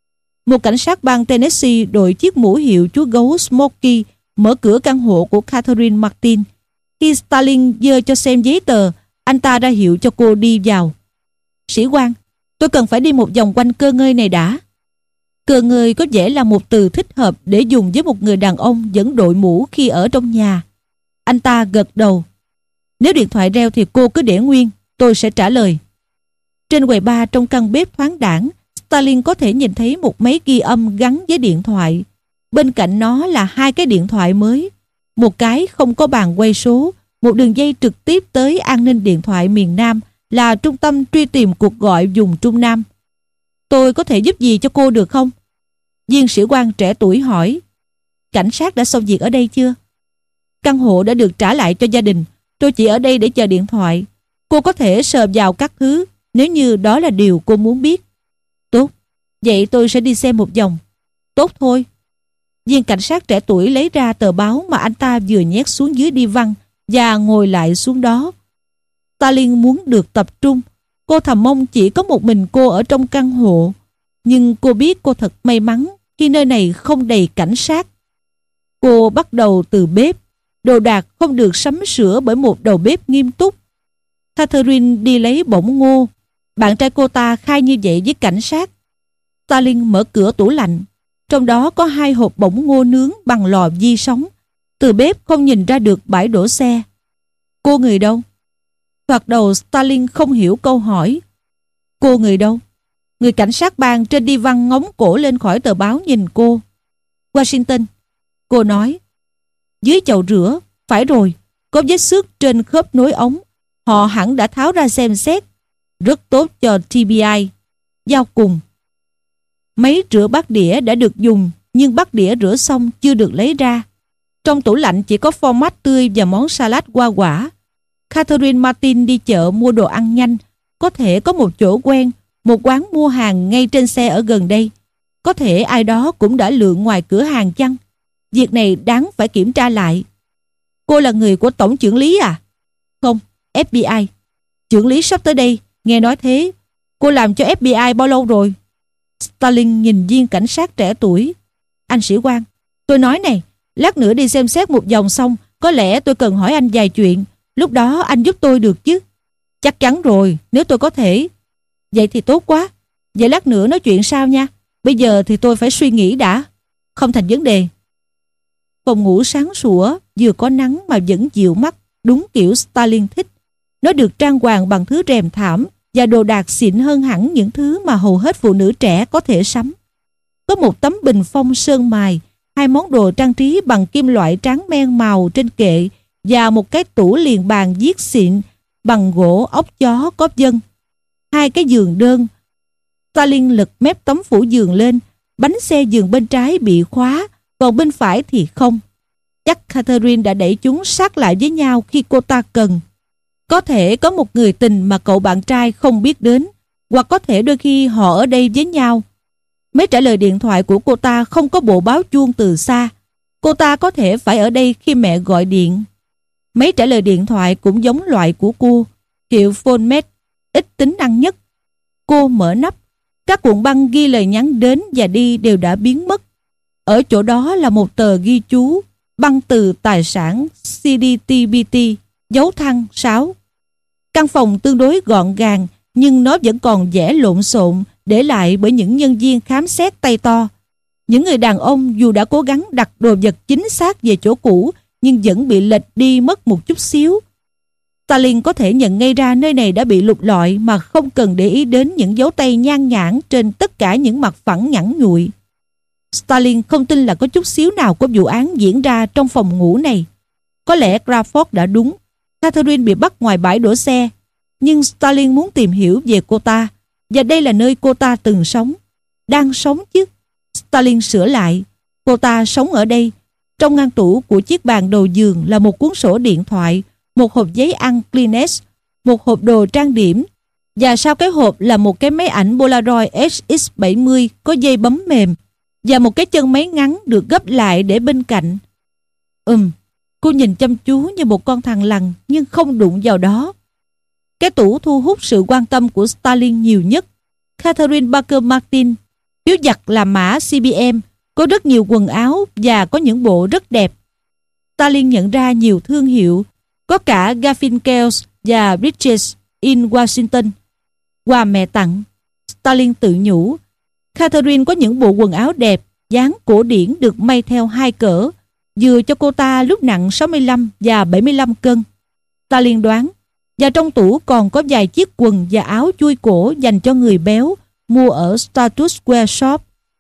Một cảnh sát bang Tennessee đội chiếc mũ hiệu chú gấu Smokey mở cửa căn hộ của Catherine Martin. Khi Starling giơ cho xem giấy tờ, anh ta ra hiệu cho cô đi vào. Sĩ quan, Tôi cần phải đi một vòng quanh cơ ngơi này đã. Cơ ngơi có vẻ là một từ thích hợp để dùng với một người đàn ông vẫn đội mũ khi ở trong nhà. Anh ta gật đầu. Nếu điện thoại reo thì cô cứ để nguyên, tôi sẽ trả lời. Trên quầy bar trong căn bếp thoáng đãng, Stalin có thể nhìn thấy một máy ghi âm gắn với điện thoại. Bên cạnh nó là hai cái điện thoại mới. Một cái không có bàn quay số, một đường dây trực tiếp tới an ninh điện thoại miền Nam là trung tâm truy tìm cuộc gọi vùng Trung Nam. Tôi có thể giúp gì cho cô được không? Viên sĩ quan trẻ tuổi hỏi. Cảnh sát đã xong việc ở đây chưa? Căn hộ đã được trả lại cho gia đình. Tôi chỉ ở đây để chờ điện thoại. Cô có thể sờ vào các thứ nếu như đó là điều cô muốn biết. Tốt, vậy tôi sẽ đi xem một vòng. Tốt thôi. Viên cảnh sát trẻ tuổi lấy ra tờ báo mà anh ta vừa nhét xuống dưới đi văn và ngồi lại xuống đó. Stalin muốn được tập trung. Cô thầm mong chỉ có một mình cô ở trong căn hộ. Nhưng cô biết cô thật may mắn khi nơi này không đầy cảnh sát. Cô bắt đầu từ bếp. Đồ đạc không được sắm sửa bởi một đầu bếp nghiêm túc. Catherine đi lấy bỗng ngô. Bạn trai cô ta khai như vậy với cảnh sát. Stalin mở cửa tủ lạnh. Trong đó có hai hộp bỗng ngô nướng bằng lò vi sóng. Từ bếp không nhìn ra được bãi đổ xe. Cô người đâu? Thoạt đầu Stalin không hiểu câu hỏi. Cô người đâu? Người cảnh sát bang trên đi văn ngóng cổ lên khỏi tờ báo nhìn cô. Washington. Cô nói. Dưới chậu rửa. Phải rồi. Có vết xước trên khớp nối ống. Họ hẳn đã tháo ra xem xét. Rất tốt cho tê bê i. Giao cùng. Máy rửa bát đĩa đã được dùng, nhưng bát đĩa rửa xong chưa được lấy ra. Trong tủ lạnh chỉ có phô mát tươi và món salad hoa quả. Catherine Martin đi chợ mua đồ ăn nhanh. Có thể có một chỗ quen, một quán mua hàng ngay trên xe ở gần đây. Có thể ai đó cũng đã lượn ngoài cửa hàng chăng? Việc này đáng phải kiểm tra lại. Cô là người của tổng chưởng lý à? Không, ép bê i. Chưởng lý sắp tới đây, nghe nói thế. Cô làm cho ép bê i bao lâu rồi? Stalin nhìn viên cảnh sát trẻ tuổi. Anh sĩ quan, tôi nói này, lát nữa đi xem xét một vòng xong, có lẽ tôi cần hỏi anh vài chuyện. Lúc đó anh giúp tôi được chứ? Chắc chắn rồi, nếu tôi có thể. Vậy thì tốt quá. Vậy lát nữa nói chuyện sau nha. Bây giờ thì tôi phải suy nghĩ đã. Không thành vấn đề. Phòng ngủ sáng sủa, vừa có nắng mà vẫn dịu mắt, đúng kiểu Stalin thích. Nó được trang hoàng bằng thứ rèm thảm và đồ đạc xịn hơn hẳn những thứ mà hầu hết phụ nữ trẻ có thể sắm. Có một tấm bình phong sơn mài, hai món đồ trang trí bằng kim loại tráng men màu trên kệ và một cái tủ liền bàn viết xịn bằng gỗ ốc chó có vân. Hai cái giường đơn. Stalin lật mép tấm phủ giường lên, bánh xe giường bên trái bị khóa, còn bên phải thì không. Chắc Catherine đã đẩy chúng sát lại với nhau khi cô ta cần. Có thể có một người tình mà cậu bạn trai không biết đến, hoặc có thể đôi khi họ ở đây với nhau. Máy trả lời điện thoại của cô ta không có bộ báo chuông từ xa. Cô ta có thể phải ở đây khi mẹ gọi điện. Máy trả lời điện thoại cũng giống loại của cô, hiệu PhoneMate, ít tính năng nhất. Cô mở nắp. Các cuộn băng ghi lời nhắn đến và đi đều đã biến mất. Ở chỗ đó là một tờ ghi chú, băng từ tài sản xê đê tê bê tê, dấu thăng sáu. Căn phòng tương đối gọn gàng, nhưng nó vẫn còn vẻ lộn xộn, để lại bởi những nhân viên khám xét tay to. Những người đàn ông dù đã cố gắng đặt đồ vật chính xác về chỗ cũ, nhưng vẫn bị lệch đi mất một chút xíu. Stalin có thể nhận ngay ra nơi này đã bị lục lọi mà không cần để ý đến những dấu tay nhan nhản trên tất cả những mặt phẳng nhẵn nhụi. Stalin không tin là có chút xíu nào của vụ án diễn ra trong phòng ngủ này. Có lẽ Crawford đã đúng. Catherine bị bắt ngoài bãi đổ xe. Nhưng Stalin muốn tìm hiểu về cô ta, và đây là nơi cô ta từng sống. Đang sống chứ. Stalin sửa lại. Cô ta sống ở đây. Trong ngăn tủ của chiếc bàn đầu giường là một cuốn sổ điện thoại, một hộp giấy ăn Kleenex, một hộp đồ trang điểm, và sau cái hộp là một cái máy ảnh Polaroid X X bảy mươi có dây bấm mềm, và một cái chân máy ngắn được gấp lại để bên cạnh. Ừm, cô nhìn chăm chú như một con thằn lằn nhưng không đụng vào đó. Cái tủ thu hút sự quan tâm của Stalin nhiều nhất. Catherine Parker Martin, phiếu giặt là mã xê bê em, có rất nhiều quần áo và có những bộ rất đẹp. Stalin nhận ra nhiều thương hiệu, có cả Garfinkel's và Bridges in Washington. Quà mẹ tặng. Stalin tự nhủ. Catherine có những bộ quần áo đẹp, dáng cổ điển được may theo hai cỡ, vừa cho cô ta lúc nặng sáu mươi lăm và bảy mươi lăm cân. Stalin đoán, và trong tủ còn có vài chiếc quần và áo chui cổ dành cho người béo, mua ở Status Square Shop.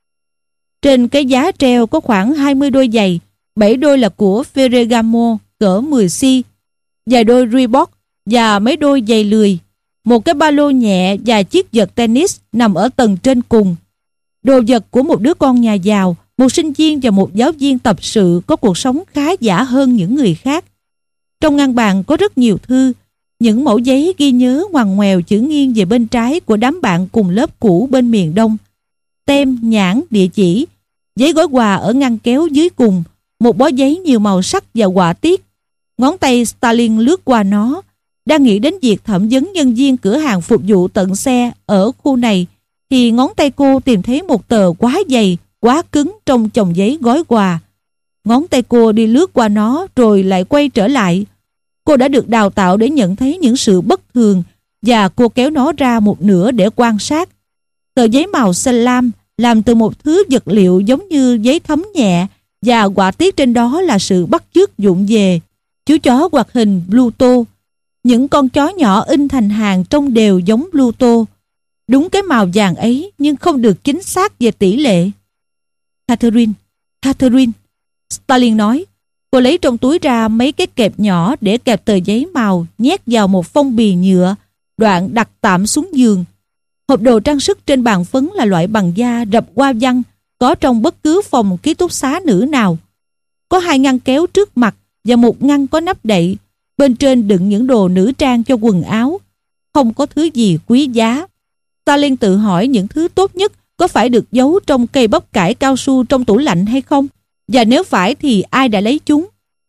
Trên cái giá treo có khoảng hai mươi đôi giày, bảy đôi là của Ferragamo cỡ mười xi, vài đôi Reebok và mấy đôi giày lười. Một cái ba lô nhẹ và chiếc vợt tennis nằm ở tầng trên cùng. Đồ vật của một đứa con nhà giàu, một sinh viên và một giáo viên tập sự có cuộc sống khá giả hơn những người khác. Trong ngăn bàn có rất nhiều thư, những mẩu giấy ghi nhớ ngoằn ngoèo chữ nghiêng về bên trái của đám bạn cùng lớp cũ bên miền Đông. Tem, nhãn, địa chỉ, giấy gói quà ở ngăn kéo dưới cùng, một bó giấy nhiều màu sắc và họa tiết. Ngón tay Stalin lướt qua nó, đang nghĩ đến việc thẩm vấn nhân viên cửa hàng phục vụ tận xe ở khu này, thì ngón tay cô tìm thấy một tờ quá dày, quá cứng trong chồng giấy gói quà. Ngón tay cô đi lướt qua nó rồi lại quay trở lại. Cô đã được đào tạo để nhận thấy những sự bất thường, và cô kéo nó ra một nửa để quan sát. Tờ giấy màu xanh lam làm từ một thứ vật liệu giống như giấy thấm nhẹ, và họa tiết trên đó là sự bắt chước vụng về. Chú chó hoạt hình Pluto. Những con chó nhỏ in thành hàng trông đều giống Pluto. Đúng cái màu vàng ấy nhưng không được chính xác về tỷ lệ. Catherine, Catherine, Stalin nói. Cô lấy trong túi ra mấy cái kẹp nhỏ để kẹp tờ giấy màu, nhét vào một phong bì nhựa, đoạn đặt tạm xuống giường. Hộp đồ trang sức trên bàn phấn là loại bằng da rập hoa văn, có trong bất cứ phòng ký túc xá nữ nào. Có hai ngăn kéo trước mặt và một ngăn có nắp đậy. Bên trên đựng những đồ nữ trang cho quần áo. Không có thứ gì quý giá. Stalin tự hỏi những thứ tốt nhất có phải được giấu trong cây bắp cải cao su trong tủ lạnh hay không? Và nếu phải thì ai đã lấy chúng?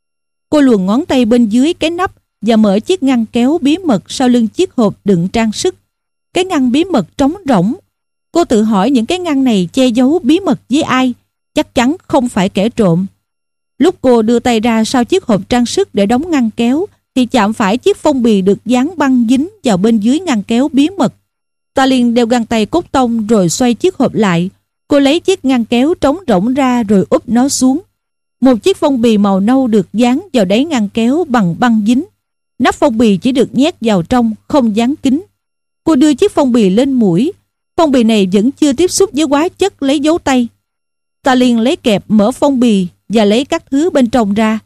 Cô luồn ngón tay bên dưới cái nắp và mở chiếc ngăn kéo bí mật sau lưng chiếc hộp đựng trang sức. Cái ngăn bí mật trống rỗng. Cô tự hỏi những cái ngăn này che giấu bí mật với ai? Chắc chắn không phải kẻ trộm. Lúc cô đưa tay ra sau chiếc hộp trang sức để đóng ngăn kéo thì chạm phải chiếc phong bì được dán băng dính vào bên dưới ngăn kéo bí mật. Stalin đeo găng tay cốt tông rồi xoay chiếc hộp lại. Cô lấy chiếc ngăn kéo trống rỗng ra rồi úp nó xuống. Một chiếc phong bì màu nâu được dán vào đáy ngăn kéo bằng băng dính. Nắp phong bì chỉ được nhét vào trong, không dán kín. Cô đưa chiếc phong bì lên mũi. Phong bì này vẫn chưa tiếp xúc với hóa chất lấy dấu tay. Stalin lấy kẹp mở phong bì và lấy các thứ bên trong ra.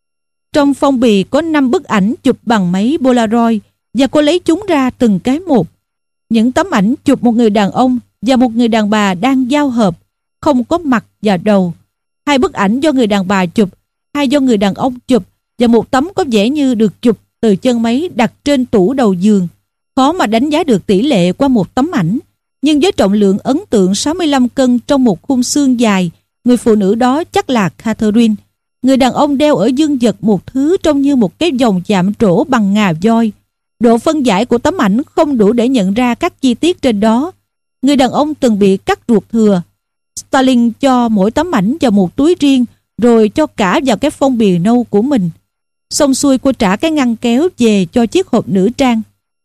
Trong phong bì có năm bức ảnh chụp bằng máy Polaroid và cô lấy chúng ra từng cái một. Những tấm ảnh chụp một người đàn ông và một người đàn bà đang giao hợp, không có mặt và đầu. Hai bức ảnh do người đàn bà chụp, hai do người đàn ông chụp và một tấm có vẻ như được chụp từ chân máy đặt trên tủ đầu giường. Khó mà đánh giá được tỷ lệ qua một tấm ảnh, nhưng với trọng lượng ấn tượng sáu mươi lăm cân trong một khung xương dài, người phụ nữ đó chắc là Catherine. Người đàn ông đeo ở dương vật một thứ trông như một cái vòng chạm trổ bằng ngà voi. Độ phân giải của tấm ảnh không đủ để nhận ra các chi tiết trên đó. Người đàn ông từng bị cắt ruột thừa. Stalin cho mỗi tấm ảnh vào một túi riêng, rồi cho cả vào cái phong bì nâu của mình. Xong xuôi cô trả cái ngăn kéo về cho chiếc hộp nữ trang.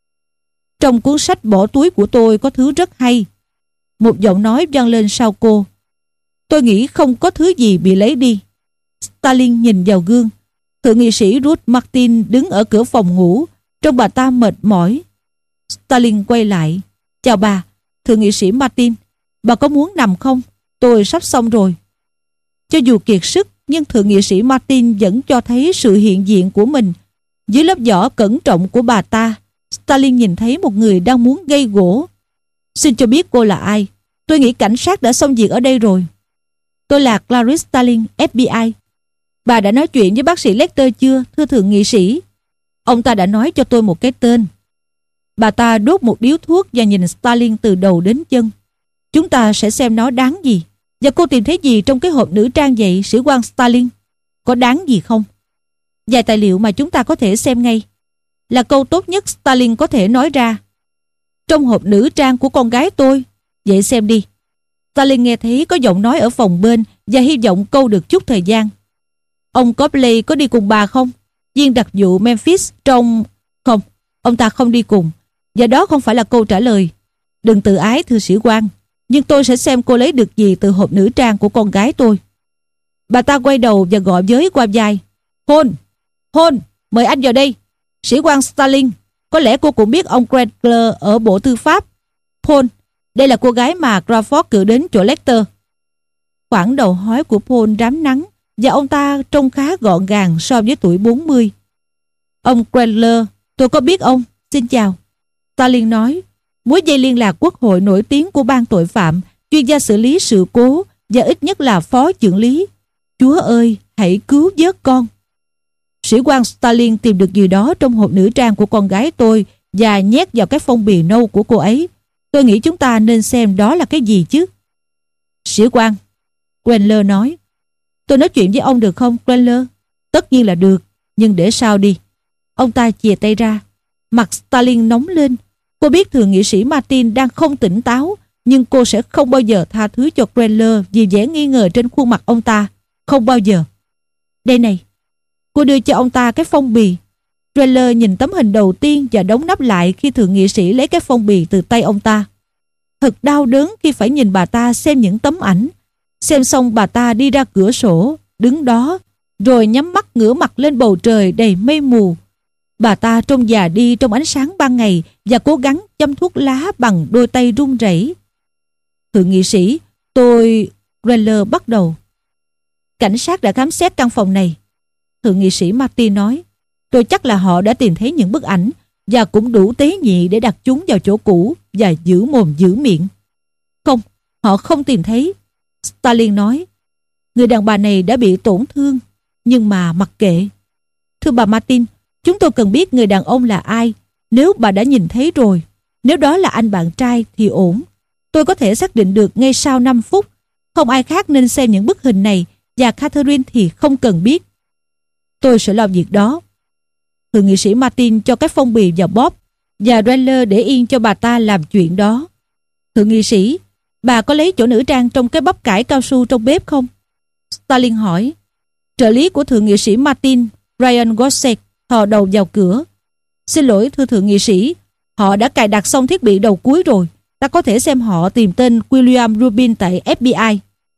Trong cuốn sách bỏ túi của tôi có thứ rất hay. Một giọng nói vang lên sau cô. Tôi nghĩ không có thứ gì bị lấy đi. Stalin nhìn vào gương. Thượng nghị sĩ Ruth Martin đứng ở cửa phòng ngủ. Trông bà ta mệt mỏi. Stalin quay lại. Chào bà, thượng nghị sĩ Martin. Bà có muốn nằm không? Tôi sắp xong rồi. Cho dù kiệt sức, nhưng thượng nghị sĩ Martin vẫn cho thấy sự hiện diện của mình. Dưới lớp vỏ cẩn trọng của bà ta, Stalin nhìn thấy một người đang muốn gây gổ. Xin cho biết cô là ai? Tôi nghĩ cảnh sát đã xong việc ở đây rồi. Tôi là Clarice Starling, ép bê i. Bà đã nói chuyện với bác sĩ Lecter chưa, thưa thượng nghị sĩ? Ông ta đã nói cho tôi một cái tên. Bà ta đốt một điếu thuốc và nhìn Starling từ đầu đến chân. Chúng ta sẽ xem nó đáng gì. Và cô tìm thấy gì trong cái hộp nữ trang vậy, sĩ quan Starling? Có đáng gì không? Vài tài liệu mà chúng ta có thể xem ngay. Là câu tốt nhất Starling có thể nói ra. Trong hộp nữ trang của con gái tôi. Vậy xem đi. Starling nghe thấy có giọng nói ở phòng bên và hy vọng câu được chút thời gian. Ông Copley có đi cùng bà không? Viên đặc vụ Memphis trong... Không, ông ta không đi cùng. Và đó không phải là câu trả lời. Đừng tự ái thưa sĩ quan, nhưng tôi sẽ xem cô lấy được gì từ hộp nữ trang của con gái tôi. Bà ta quay đầu và gọi với qua vai. Hôn, Hôn, mời anh vào đây. Sĩ quan Starling, có lẽ cô cũng biết ông Cradler ở Bộ Tư pháp. Paul, đây là cô gái mà Crawford cử đến chỗ Lecter. Khoảng đầu hói của Paul rám nắng và ông ta trông khá gọn gàng so với tuổi bốn mươi. Ông Cradler, tôi có biết ông, xin chào. Starling nói, mối dây liên lạc quốc hội nổi tiếng của ban tội phạm, chuyên gia xử lý sự cố và ít nhất là phó trưởng lý. Chúa ơi, hãy cứu vớt con. Sĩ quan Starling tìm được gì đó trong hộp nữ trang của con gái tôi và nhét vào cái phong bì nâu của cô ấy. Tôi nghĩ chúng ta nên xem đó là cái gì chứ. Sĩ quan, Cranler nói. Tôi nói chuyện với ông được không, Cranler? Tất nhiên là được, nhưng để sau đi. Ông ta chìa tay ra. Mặt Starling nóng lên. Cô biết thượng nghị sĩ Martin đang không tỉnh táo, nhưng cô sẽ không bao giờ tha thứ cho Cranler vì vẻ nghi ngờ trên khuôn mặt ông ta. Không bao giờ. Đây này. Cô đưa cho ông ta cái phong bì. Cranler nhìn tấm hình đầu tiên và đóng nắp lại khi thượng nghị sĩ lấy cái phong bì từ tay ông ta. Thật đau đớn khi phải nhìn bà ta xem những tấm ảnh. Xem xong bà ta đi ra cửa sổ, đứng đó, rồi nhắm mắt ngửa mặt lên bầu trời đầy mây mù. Bà ta trông già đi trong ánh sáng ban ngày và cố gắng châm thuốc lá bằng đôi tay run rẩy. Thượng nghị sĩ, tôi... Cranler bắt đầu. Cảnh sát đã khám xét căn phòng này. Thượng nghị sĩ Martin nói, tôi chắc là họ đã tìm thấy những bức ảnh và cũng đủ tế nhị để đặt chúng vào chỗ cũ và giữ mồm giữ miệng. Không, họ không tìm thấy. Starling nói, người đàn bà này đã bị tổn thương, nhưng mà mặc kệ. Thưa bà Martin, chúng tôi cần biết người đàn ông là ai. Nếu bà đã nhìn thấy rồi, nếu đó là anh bạn trai thì ổn. Tôi có thể xác định được ngay sau năm phút. Không ai khác nên xem những bức hình này, và Catherine thì không cần biết. Tôi sẽ làm việc đó. Thượng nghị sĩ Martin cho cái phong bì vào bóp và Cranler để yên cho bà ta làm chuyện đó. Thượng nghị sĩ, bà có lấy chỗ nữ trang trong cái bắp cải cao su trong bếp không? Starling hỏi. Trợ lý của thượng nghị sĩ Martin, Brian Gossett, thò đầu vào cửa. Xin lỗi thưa thượng nghị sĩ, họ đã cài đặt xong thiết bị đầu cuối rồi. Ta có thể xem họ tìm tên William Rubin tại ép bê i.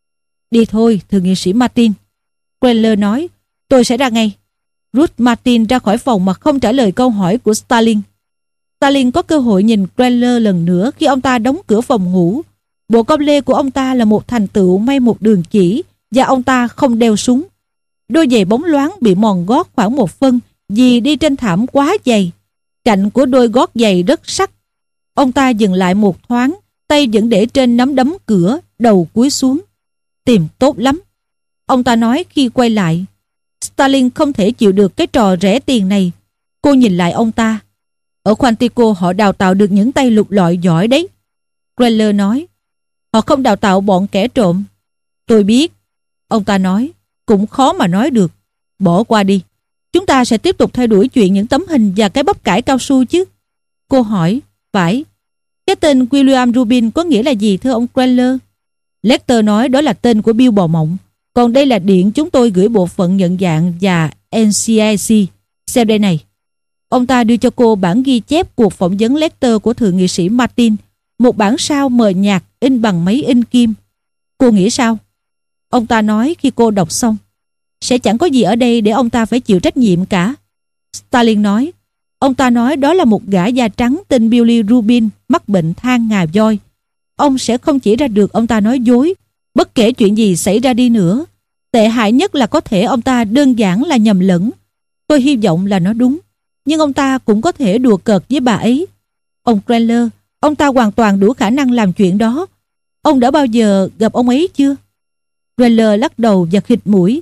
Đi thôi, thượng nghị sĩ Martin. Cranler nói, tôi sẽ ra ngay. Ruth Martin ra khỏi phòng mà không trả lời câu hỏi của Starling. Starling có cơ hội nhìn Cranler lần nữa khi ông ta đóng cửa phòng ngủ. Bộ công lê của ông ta là một thành tựu may một đường chỉ và ông ta không đeo súng. Đôi giày bóng loáng bị mòn gót khoảng một phân vì đi trên thảm quá dày. Cạnh của đôi gót giày rất sắc. Ông ta dừng lại một thoáng, tay vẫn để trên nắm đấm cửa, đầu cúi xuống. Tìm tốt lắm, ông ta nói khi quay lại. Starling không thể chịu được cái trò rẻ tiền này. Cô nhìn lại ông ta. Ở Quantico họ đào tạo được những tay lục lọi giỏi đấy. Cranler nói. Họ không đào tạo bọn kẻ trộm. Tôi biết. Ông ta nói. Cũng khó mà nói được. Bỏ qua đi. Chúng ta sẽ tiếp tục theo đuổi chuyện những tấm hình và cái bắp cải cao su chứ. Cô hỏi. Phải. Cái tên William Rubin có nghĩa là gì thưa ông Cranler? Lecter nói đó là tên của Bill Bò Mộng. Còn đây là điện chúng tôi gửi bộ phận nhận dạng và en xê i xê. Xem đây này. Ông ta đưa cho cô bản ghi chép cuộc phỏng vấn Lecter của thượng nghị sĩ Martin. Một bản sao mờ nhạt in bằng máy in kim. Cô nghĩ sao? Ông ta nói khi cô đọc xong. Sẽ chẳng có gì ở đây để ông ta phải chịu trách nhiệm cả. Starling nói. Ông ta nói đó là một gã da trắng tên Billy Rubin mắc bệnh than ngà voi. Ông sẽ không chỉ ra được ông ta nói dối. Bất kể chuyện gì xảy ra đi nữa. Tệ hại nhất là có thể ông ta đơn giản là nhầm lẫn. Tôi hy vọng là nó đúng. Nhưng ông ta cũng có thể đùa cợt với bà ấy. Ông Cranler, ông ta hoàn toàn đủ khả năng làm chuyện đó. Ông đã bao giờ gặp ông ấy chưa? Cranler lắc đầu và khịt mũi.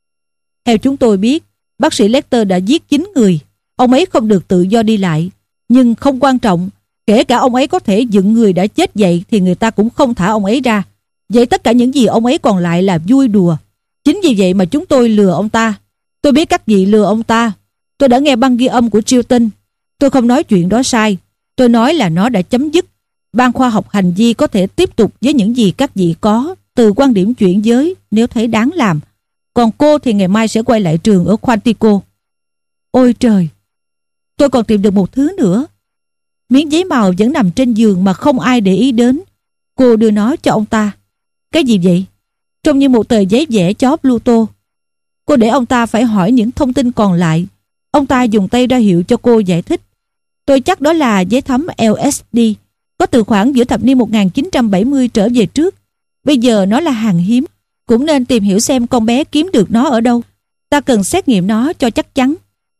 Theo chúng tôi biết, bác sĩ Lecter đã giết chín người. Ông ấy không được tự do đi lại. Nhưng không quan trọng, kể cả ông ấy có thể dựng người đã chết dậy thì người ta cũng không thả ông ấy ra. Vậy tất cả những gì ông ấy còn lại là vui đùa. Chính vì vậy mà chúng tôi lừa ông ta. Tôi biết các vị lừa ông ta. Tôi đã nghe băng ghi âm của Chilton. Tôi không nói chuyện đó sai. Tôi nói là nó đã chấm dứt. Ban khoa học hành vi có thể tiếp tục với những gì các vị có từ quan điểm chuyển giới nếu thấy đáng làm. Còn cô thì ngày mai sẽ quay lại trường ở Quantico. Ôi trời! Tôi còn tìm được một thứ nữa. Miếng giấy màu vẫn nằm trên giường mà không ai để ý đến. Cô đưa nó cho ông ta. Cái gì vậy? Trông như một tờ giấy vẽ chó Pluto. Cô để ông ta phải hỏi những thông tin còn lại. Ông ta dùng tay ra hiệu cho cô giải thích. Tôi chắc đó là giấy thấm lờ ét đê, có từ khoảng giữa thập niên một nghìn chín trăm bảy mươi trở về trước. Bây giờ nó là hàng hiếm, cũng nên tìm hiểu xem con bé kiếm được nó ở đâu. Ta cần xét nghiệm nó cho chắc chắn.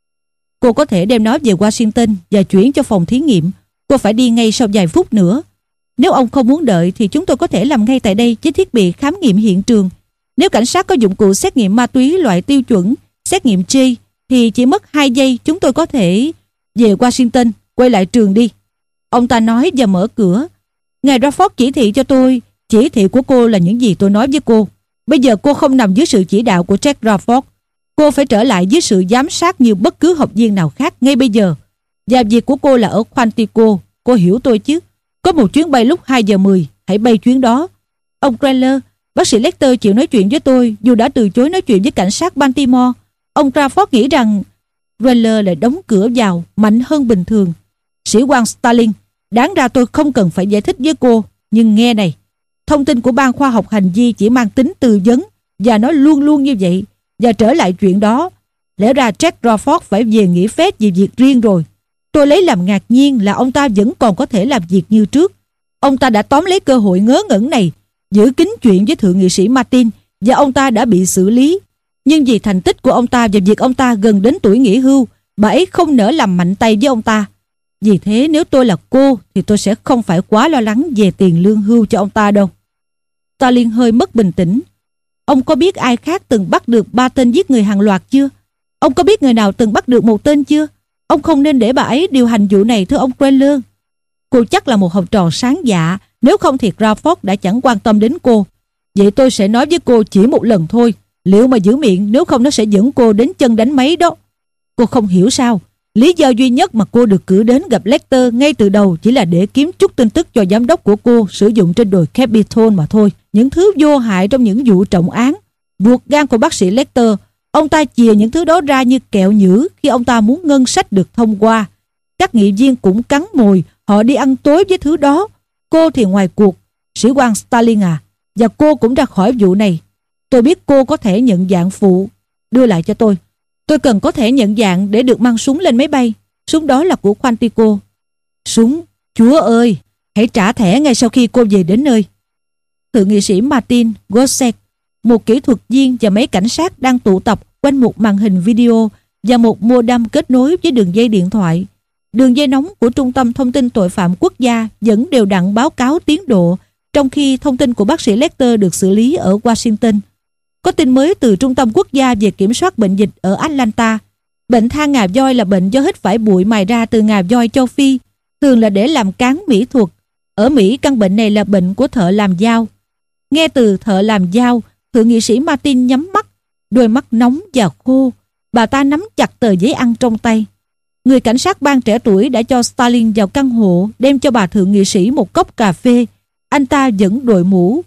Cô có thể đem nó về Washington và chuyển cho phòng thí nghiệm. Cô phải đi ngay sau vài phút nữa. Nếu ông không muốn đợi thì chúng tôi có thể làm ngay tại đây với thiết bị khám nghiệm hiện trường. Nếu cảnh sát có dụng cụ xét nghiệm ma túy loại tiêu chuẩn, xét nghiệm J, thì chỉ mất hai giây chúng tôi có thể về Washington. Quay lại trường đi. Ông ta nói và mở cửa. Ngài Rafford chỉ thị cho tôi. Chỉ thị của cô là những gì tôi nói với cô. Bây giờ cô không nằm dưới sự chỉ đạo của Jack Rafford. Cô phải trở lại dưới sự giám sát như bất cứ học viên nào khác ngay bây giờ. Và việc của cô là ở Quantico. Cô hiểu tôi chứ? Có một chuyến bay lúc hai giờ mười. Hãy bay chuyến đó. Ông Cranler, bác sĩ Lecter chịu nói chuyện với tôi dù đã từ chối nói chuyện với cảnh sát Baltimore. Ông Crawford nghĩ rằng... Cranler lại đóng cửa vào mạnh hơn bình thường. Sĩ quan Starling, đáng ra tôi không cần phải giải thích với cô. Nhưng nghe này, thông tin của ban khoa học hành vi chỉ mang tính tư vấn, và nó luôn luôn như vậy. Và trở lại chuyện đó, lẽ ra Jack Crawford phải về nghỉ phép vì việc riêng rồi. Tôi lấy làm ngạc nhiên là ông ta vẫn còn có thể làm việc như trước. Ông ta đã tóm lấy cơ hội ngớ ngẩn này, giữ kín chuyện với thượng nghị sĩ Martin, và ông ta đã bị xử lý. Nhưng vì thành tích của ông ta và việc ông ta gần đến tuổi nghỉ hưu, bà ấy không nỡ làm mạnh tay với ông ta. Vì thế nếu tôi là cô thì tôi sẽ không phải quá lo lắng về tiền lương hưu cho ông ta đâu. Stalin hơi mất bình tĩnh. Ông có biết ai khác từng bắt được ba tên giết người hàng loạt chưa? Ông có biết người nào từng bắt được một tên chưa? Ông không nên để bà ấy điều hành vụ này, thưa ông Cranler. Cô chắc là một học trò sáng dạ, nếu không thì Crawford đã chẳng quan tâm đến cô. Vậy tôi sẽ nói với cô chỉ một lần thôi. Liệu mà giữ miệng, nếu không nó sẽ dẫn cô đến chân đánh máy đó. Cô không hiểu sao? Lý do duy nhất mà cô được cử đến gặp Lecter ngay từ đầu chỉ là để kiếm chút tin tức cho giám đốc của cô sử dụng trên đồi Capitol mà thôi. Những thứ vô hại trong những vụ trọng án. Ruột gan của bác sĩ Lecter, ông ta chìa những thứ đó ra như kẹo nhữ khi ông ta muốn ngân sách được thông qua. Các nghị viên cũng cắn mồi, họ đi ăn tối với thứ đó. Cô thì ngoài cuộc, sĩ quan Starling à, và cô cũng ra khỏi vụ này. Tôi biết cô có thể nhận dạng phụ. Đưa lại cho tôi. Tôi cần có thể nhận dạng để được mang súng lên máy bay. Súng đó là của Quantico. Súng? Chúa ơi! Hãy trả thẻ ngay sau khi cô về đến nơi. Thượng nghị sĩ Martin Gossett, một kỹ thuật viên và mấy cảnh sát đang tụ tập quanh một màn hình video và một modem kết nối với đường dây điện thoại. Đường dây nóng của Trung tâm Thông tin Tội phạm Quốc gia vẫn đều đặn báo cáo tiến độ, trong khi thông tin của bác sĩ Lecter được xử lý ở Washington. Có tin mới từ Trung tâm Quốc gia về kiểm soát bệnh dịch ở Atlanta. Bệnh than ngà voi là bệnh do hít phải bụi mài ra từ ngà voi châu Phi, thường là để làm cán mỹ thuật. Ở Mỹ, căn bệnh này là bệnh của thợ làm dao. Nghe từ thợ làm dao, thượng nghị sĩ Martin nhắm mắt, đôi mắt nóng và khô. Bà ta nắm chặt tờ giấy ăn trong tay. Người cảnh sát bang trẻ tuổi đã cho Stalin vào căn hộ, đem cho bà thượng nghị sĩ một cốc cà phê. Anh ta vẫn đội mũ.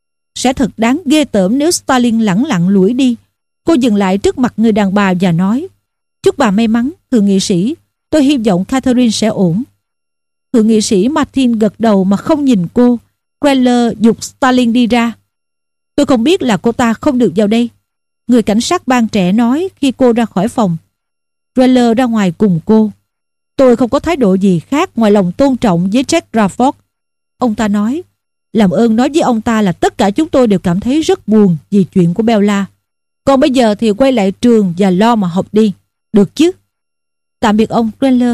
Sẽ thật đáng ghê tởm nếu Stalin lẳng lặng lủi đi. Cô dừng lại trước mặt người đàn bà và nói: Chúc bà may mắn, thượng nghị sĩ. Tôi hy vọng Catherine sẽ ổn. Thượng nghị sĩ Martin gật đầu mà không nhìn cô. Cranler giục Stalin đi ra. Tôi không biết là cô ta không được vào đây, người cảnh sát bang trẻ nói khi cô ra khỏi phòng. Cranler ra ngoài cùng cô. Tôi không có thái độ gì khác ngoài lòng tôn trọng với Jack Crawford. Ông ta nói: Làm ơn nói với ông ta là tất cả chúng tôi đều cảm thấy rất buồn vì chuyện của Bella. Còn bây giờ thì quay lại trường và lo mà học đi. Được chứ? Tạm biệt ông Cranler.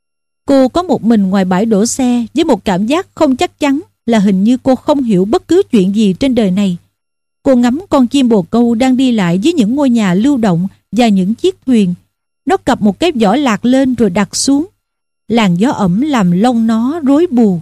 Cô có một mình ngoài bãi đổ xe với một cảm giác không chắc chắn là hình như cô không hiểu bất cứ chuyện gì trên đời này. Cô ngắm con chim bồ câu đang đi lại với những ngôi nhà lưu động và những chiếc thuyền. Nó cặp một cái vỏ lạc lên rồi đặt xuống. Làn gió ẩm làm lông nó rối bù.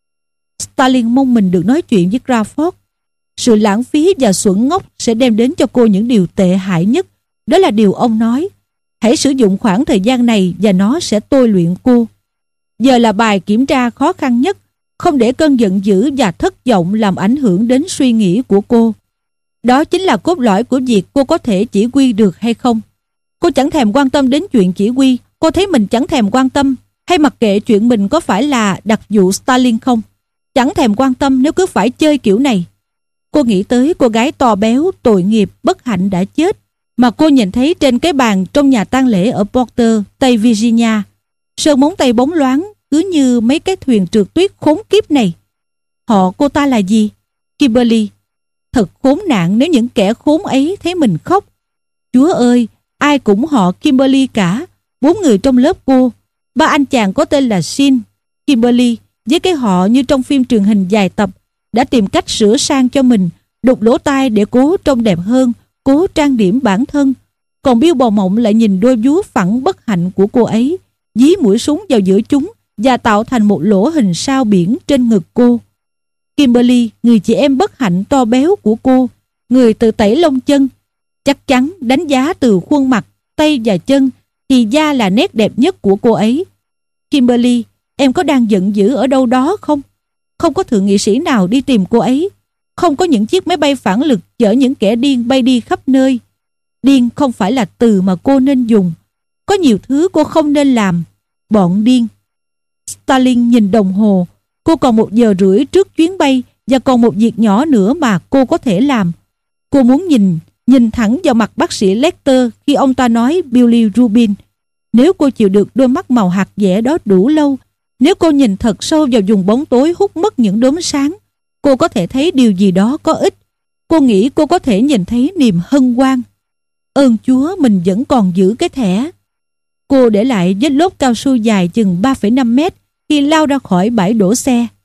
Stalin mong mình được nói chuyện với Crawford. Sự lãng phí và xuẩn ngốc sẽ đem đến cho cô những điều tệ hại nhất. Đó là điều ông nói. Hãy sử dụng khoảng thời gian này và nó sẽ tôi luyện cô. Giờ là bài kiểm tra khó khăn nhất. Không để cơn giận dữ và thất vọng làm ảnh hưởng đến suy nghĩ của cô. Đó chính là cốt lõi của việc cô có thể chỉ huy được hay không. Cô chẳng thèm quan tâm đến chuyện chỉ huy. Cô thấy mình chẳng thèm quan tâm. hay mặc kệ chuyện mình có phải là đặc vụ Stalin không. Chẳng thèm quan tâm nếu cứ phải chơi kiểu này. Cô nghĩ tới cô gái to béo, tội nghiệp, bất hạnh đã chết mà cô nhìn thấy trên cái bàn trong nhà tang lễ ở Porter, Tây Virginia. Sơn móng tay bóng loáng, cứ như mấy cái thuyền trượt tuyết khốn kiếp này. Họ cô ta là gì? Kimberly. Thật khốn nạn nếu những kẻ khốn ấy thấy mình khóc. Chúa ơi, ai cũng họ Kimberly cả. Bốn người trong lớp cô. Ba anh chàng có tên là Sean, Kimberly với cái họ như trong phim truyền hình dài tập đã tìm cách sửa sang cho mình, đục lỗ tai để cố trông đẹp hơn, cố trang điểm bản thân. Còn Bill Bào Mộng lại nhìn đôi vú phẳng bất hạnh của cô ấy, dí mũi súng vào giữa chúng và tạo thành một lỗ hình sao biển trên ngực cô. Kimberly, người chị em bất hạnh to béo của cô, người tự tẩy lông chân. Chắc chắn đánh giá từ khuôn mặt, tay và chân thì da là nét đẹp nhất của cô ấy. Kimberly, em có đang giận dữ ở đâu đó không? Không có thượng nghị sĩ nào đi tìm cô ấy. Không có những chiếc máy bay phản lực chở những kẻ điên bay đi khắp nơi. Điên không phải là từ mà cô nên dùng. Có nhiều thứ cô không nên làm. Bọn điên. Stalin nhìn đồng hồ. Cô còn một giờ rưỡi trước chuyến bay và còn một việc nhỏ nữa mà cô có thể làm. Cô muốn nhìn, nhìn thẳng vào mặt bác sĩ Lecter khi ông ta nói Billy Rubin. Nếu cô chịu được đôi mắt màu hạt dẻ đó đủ lâu, nếu cô nhìn thật sâu vào vùng bóng tối hút mất những đốm sáng, cô có thể thấy điều gì đó có ích. Cô nghĩ cô có thể nhìn thấy niềm hân hoan. Ơn Chúa mình vẫn còn giữ cái thẻ. Cô để lại vết lốp cao su dài chừng ba phẩy năm mét khi lao ra khỏi bãi đổ xe.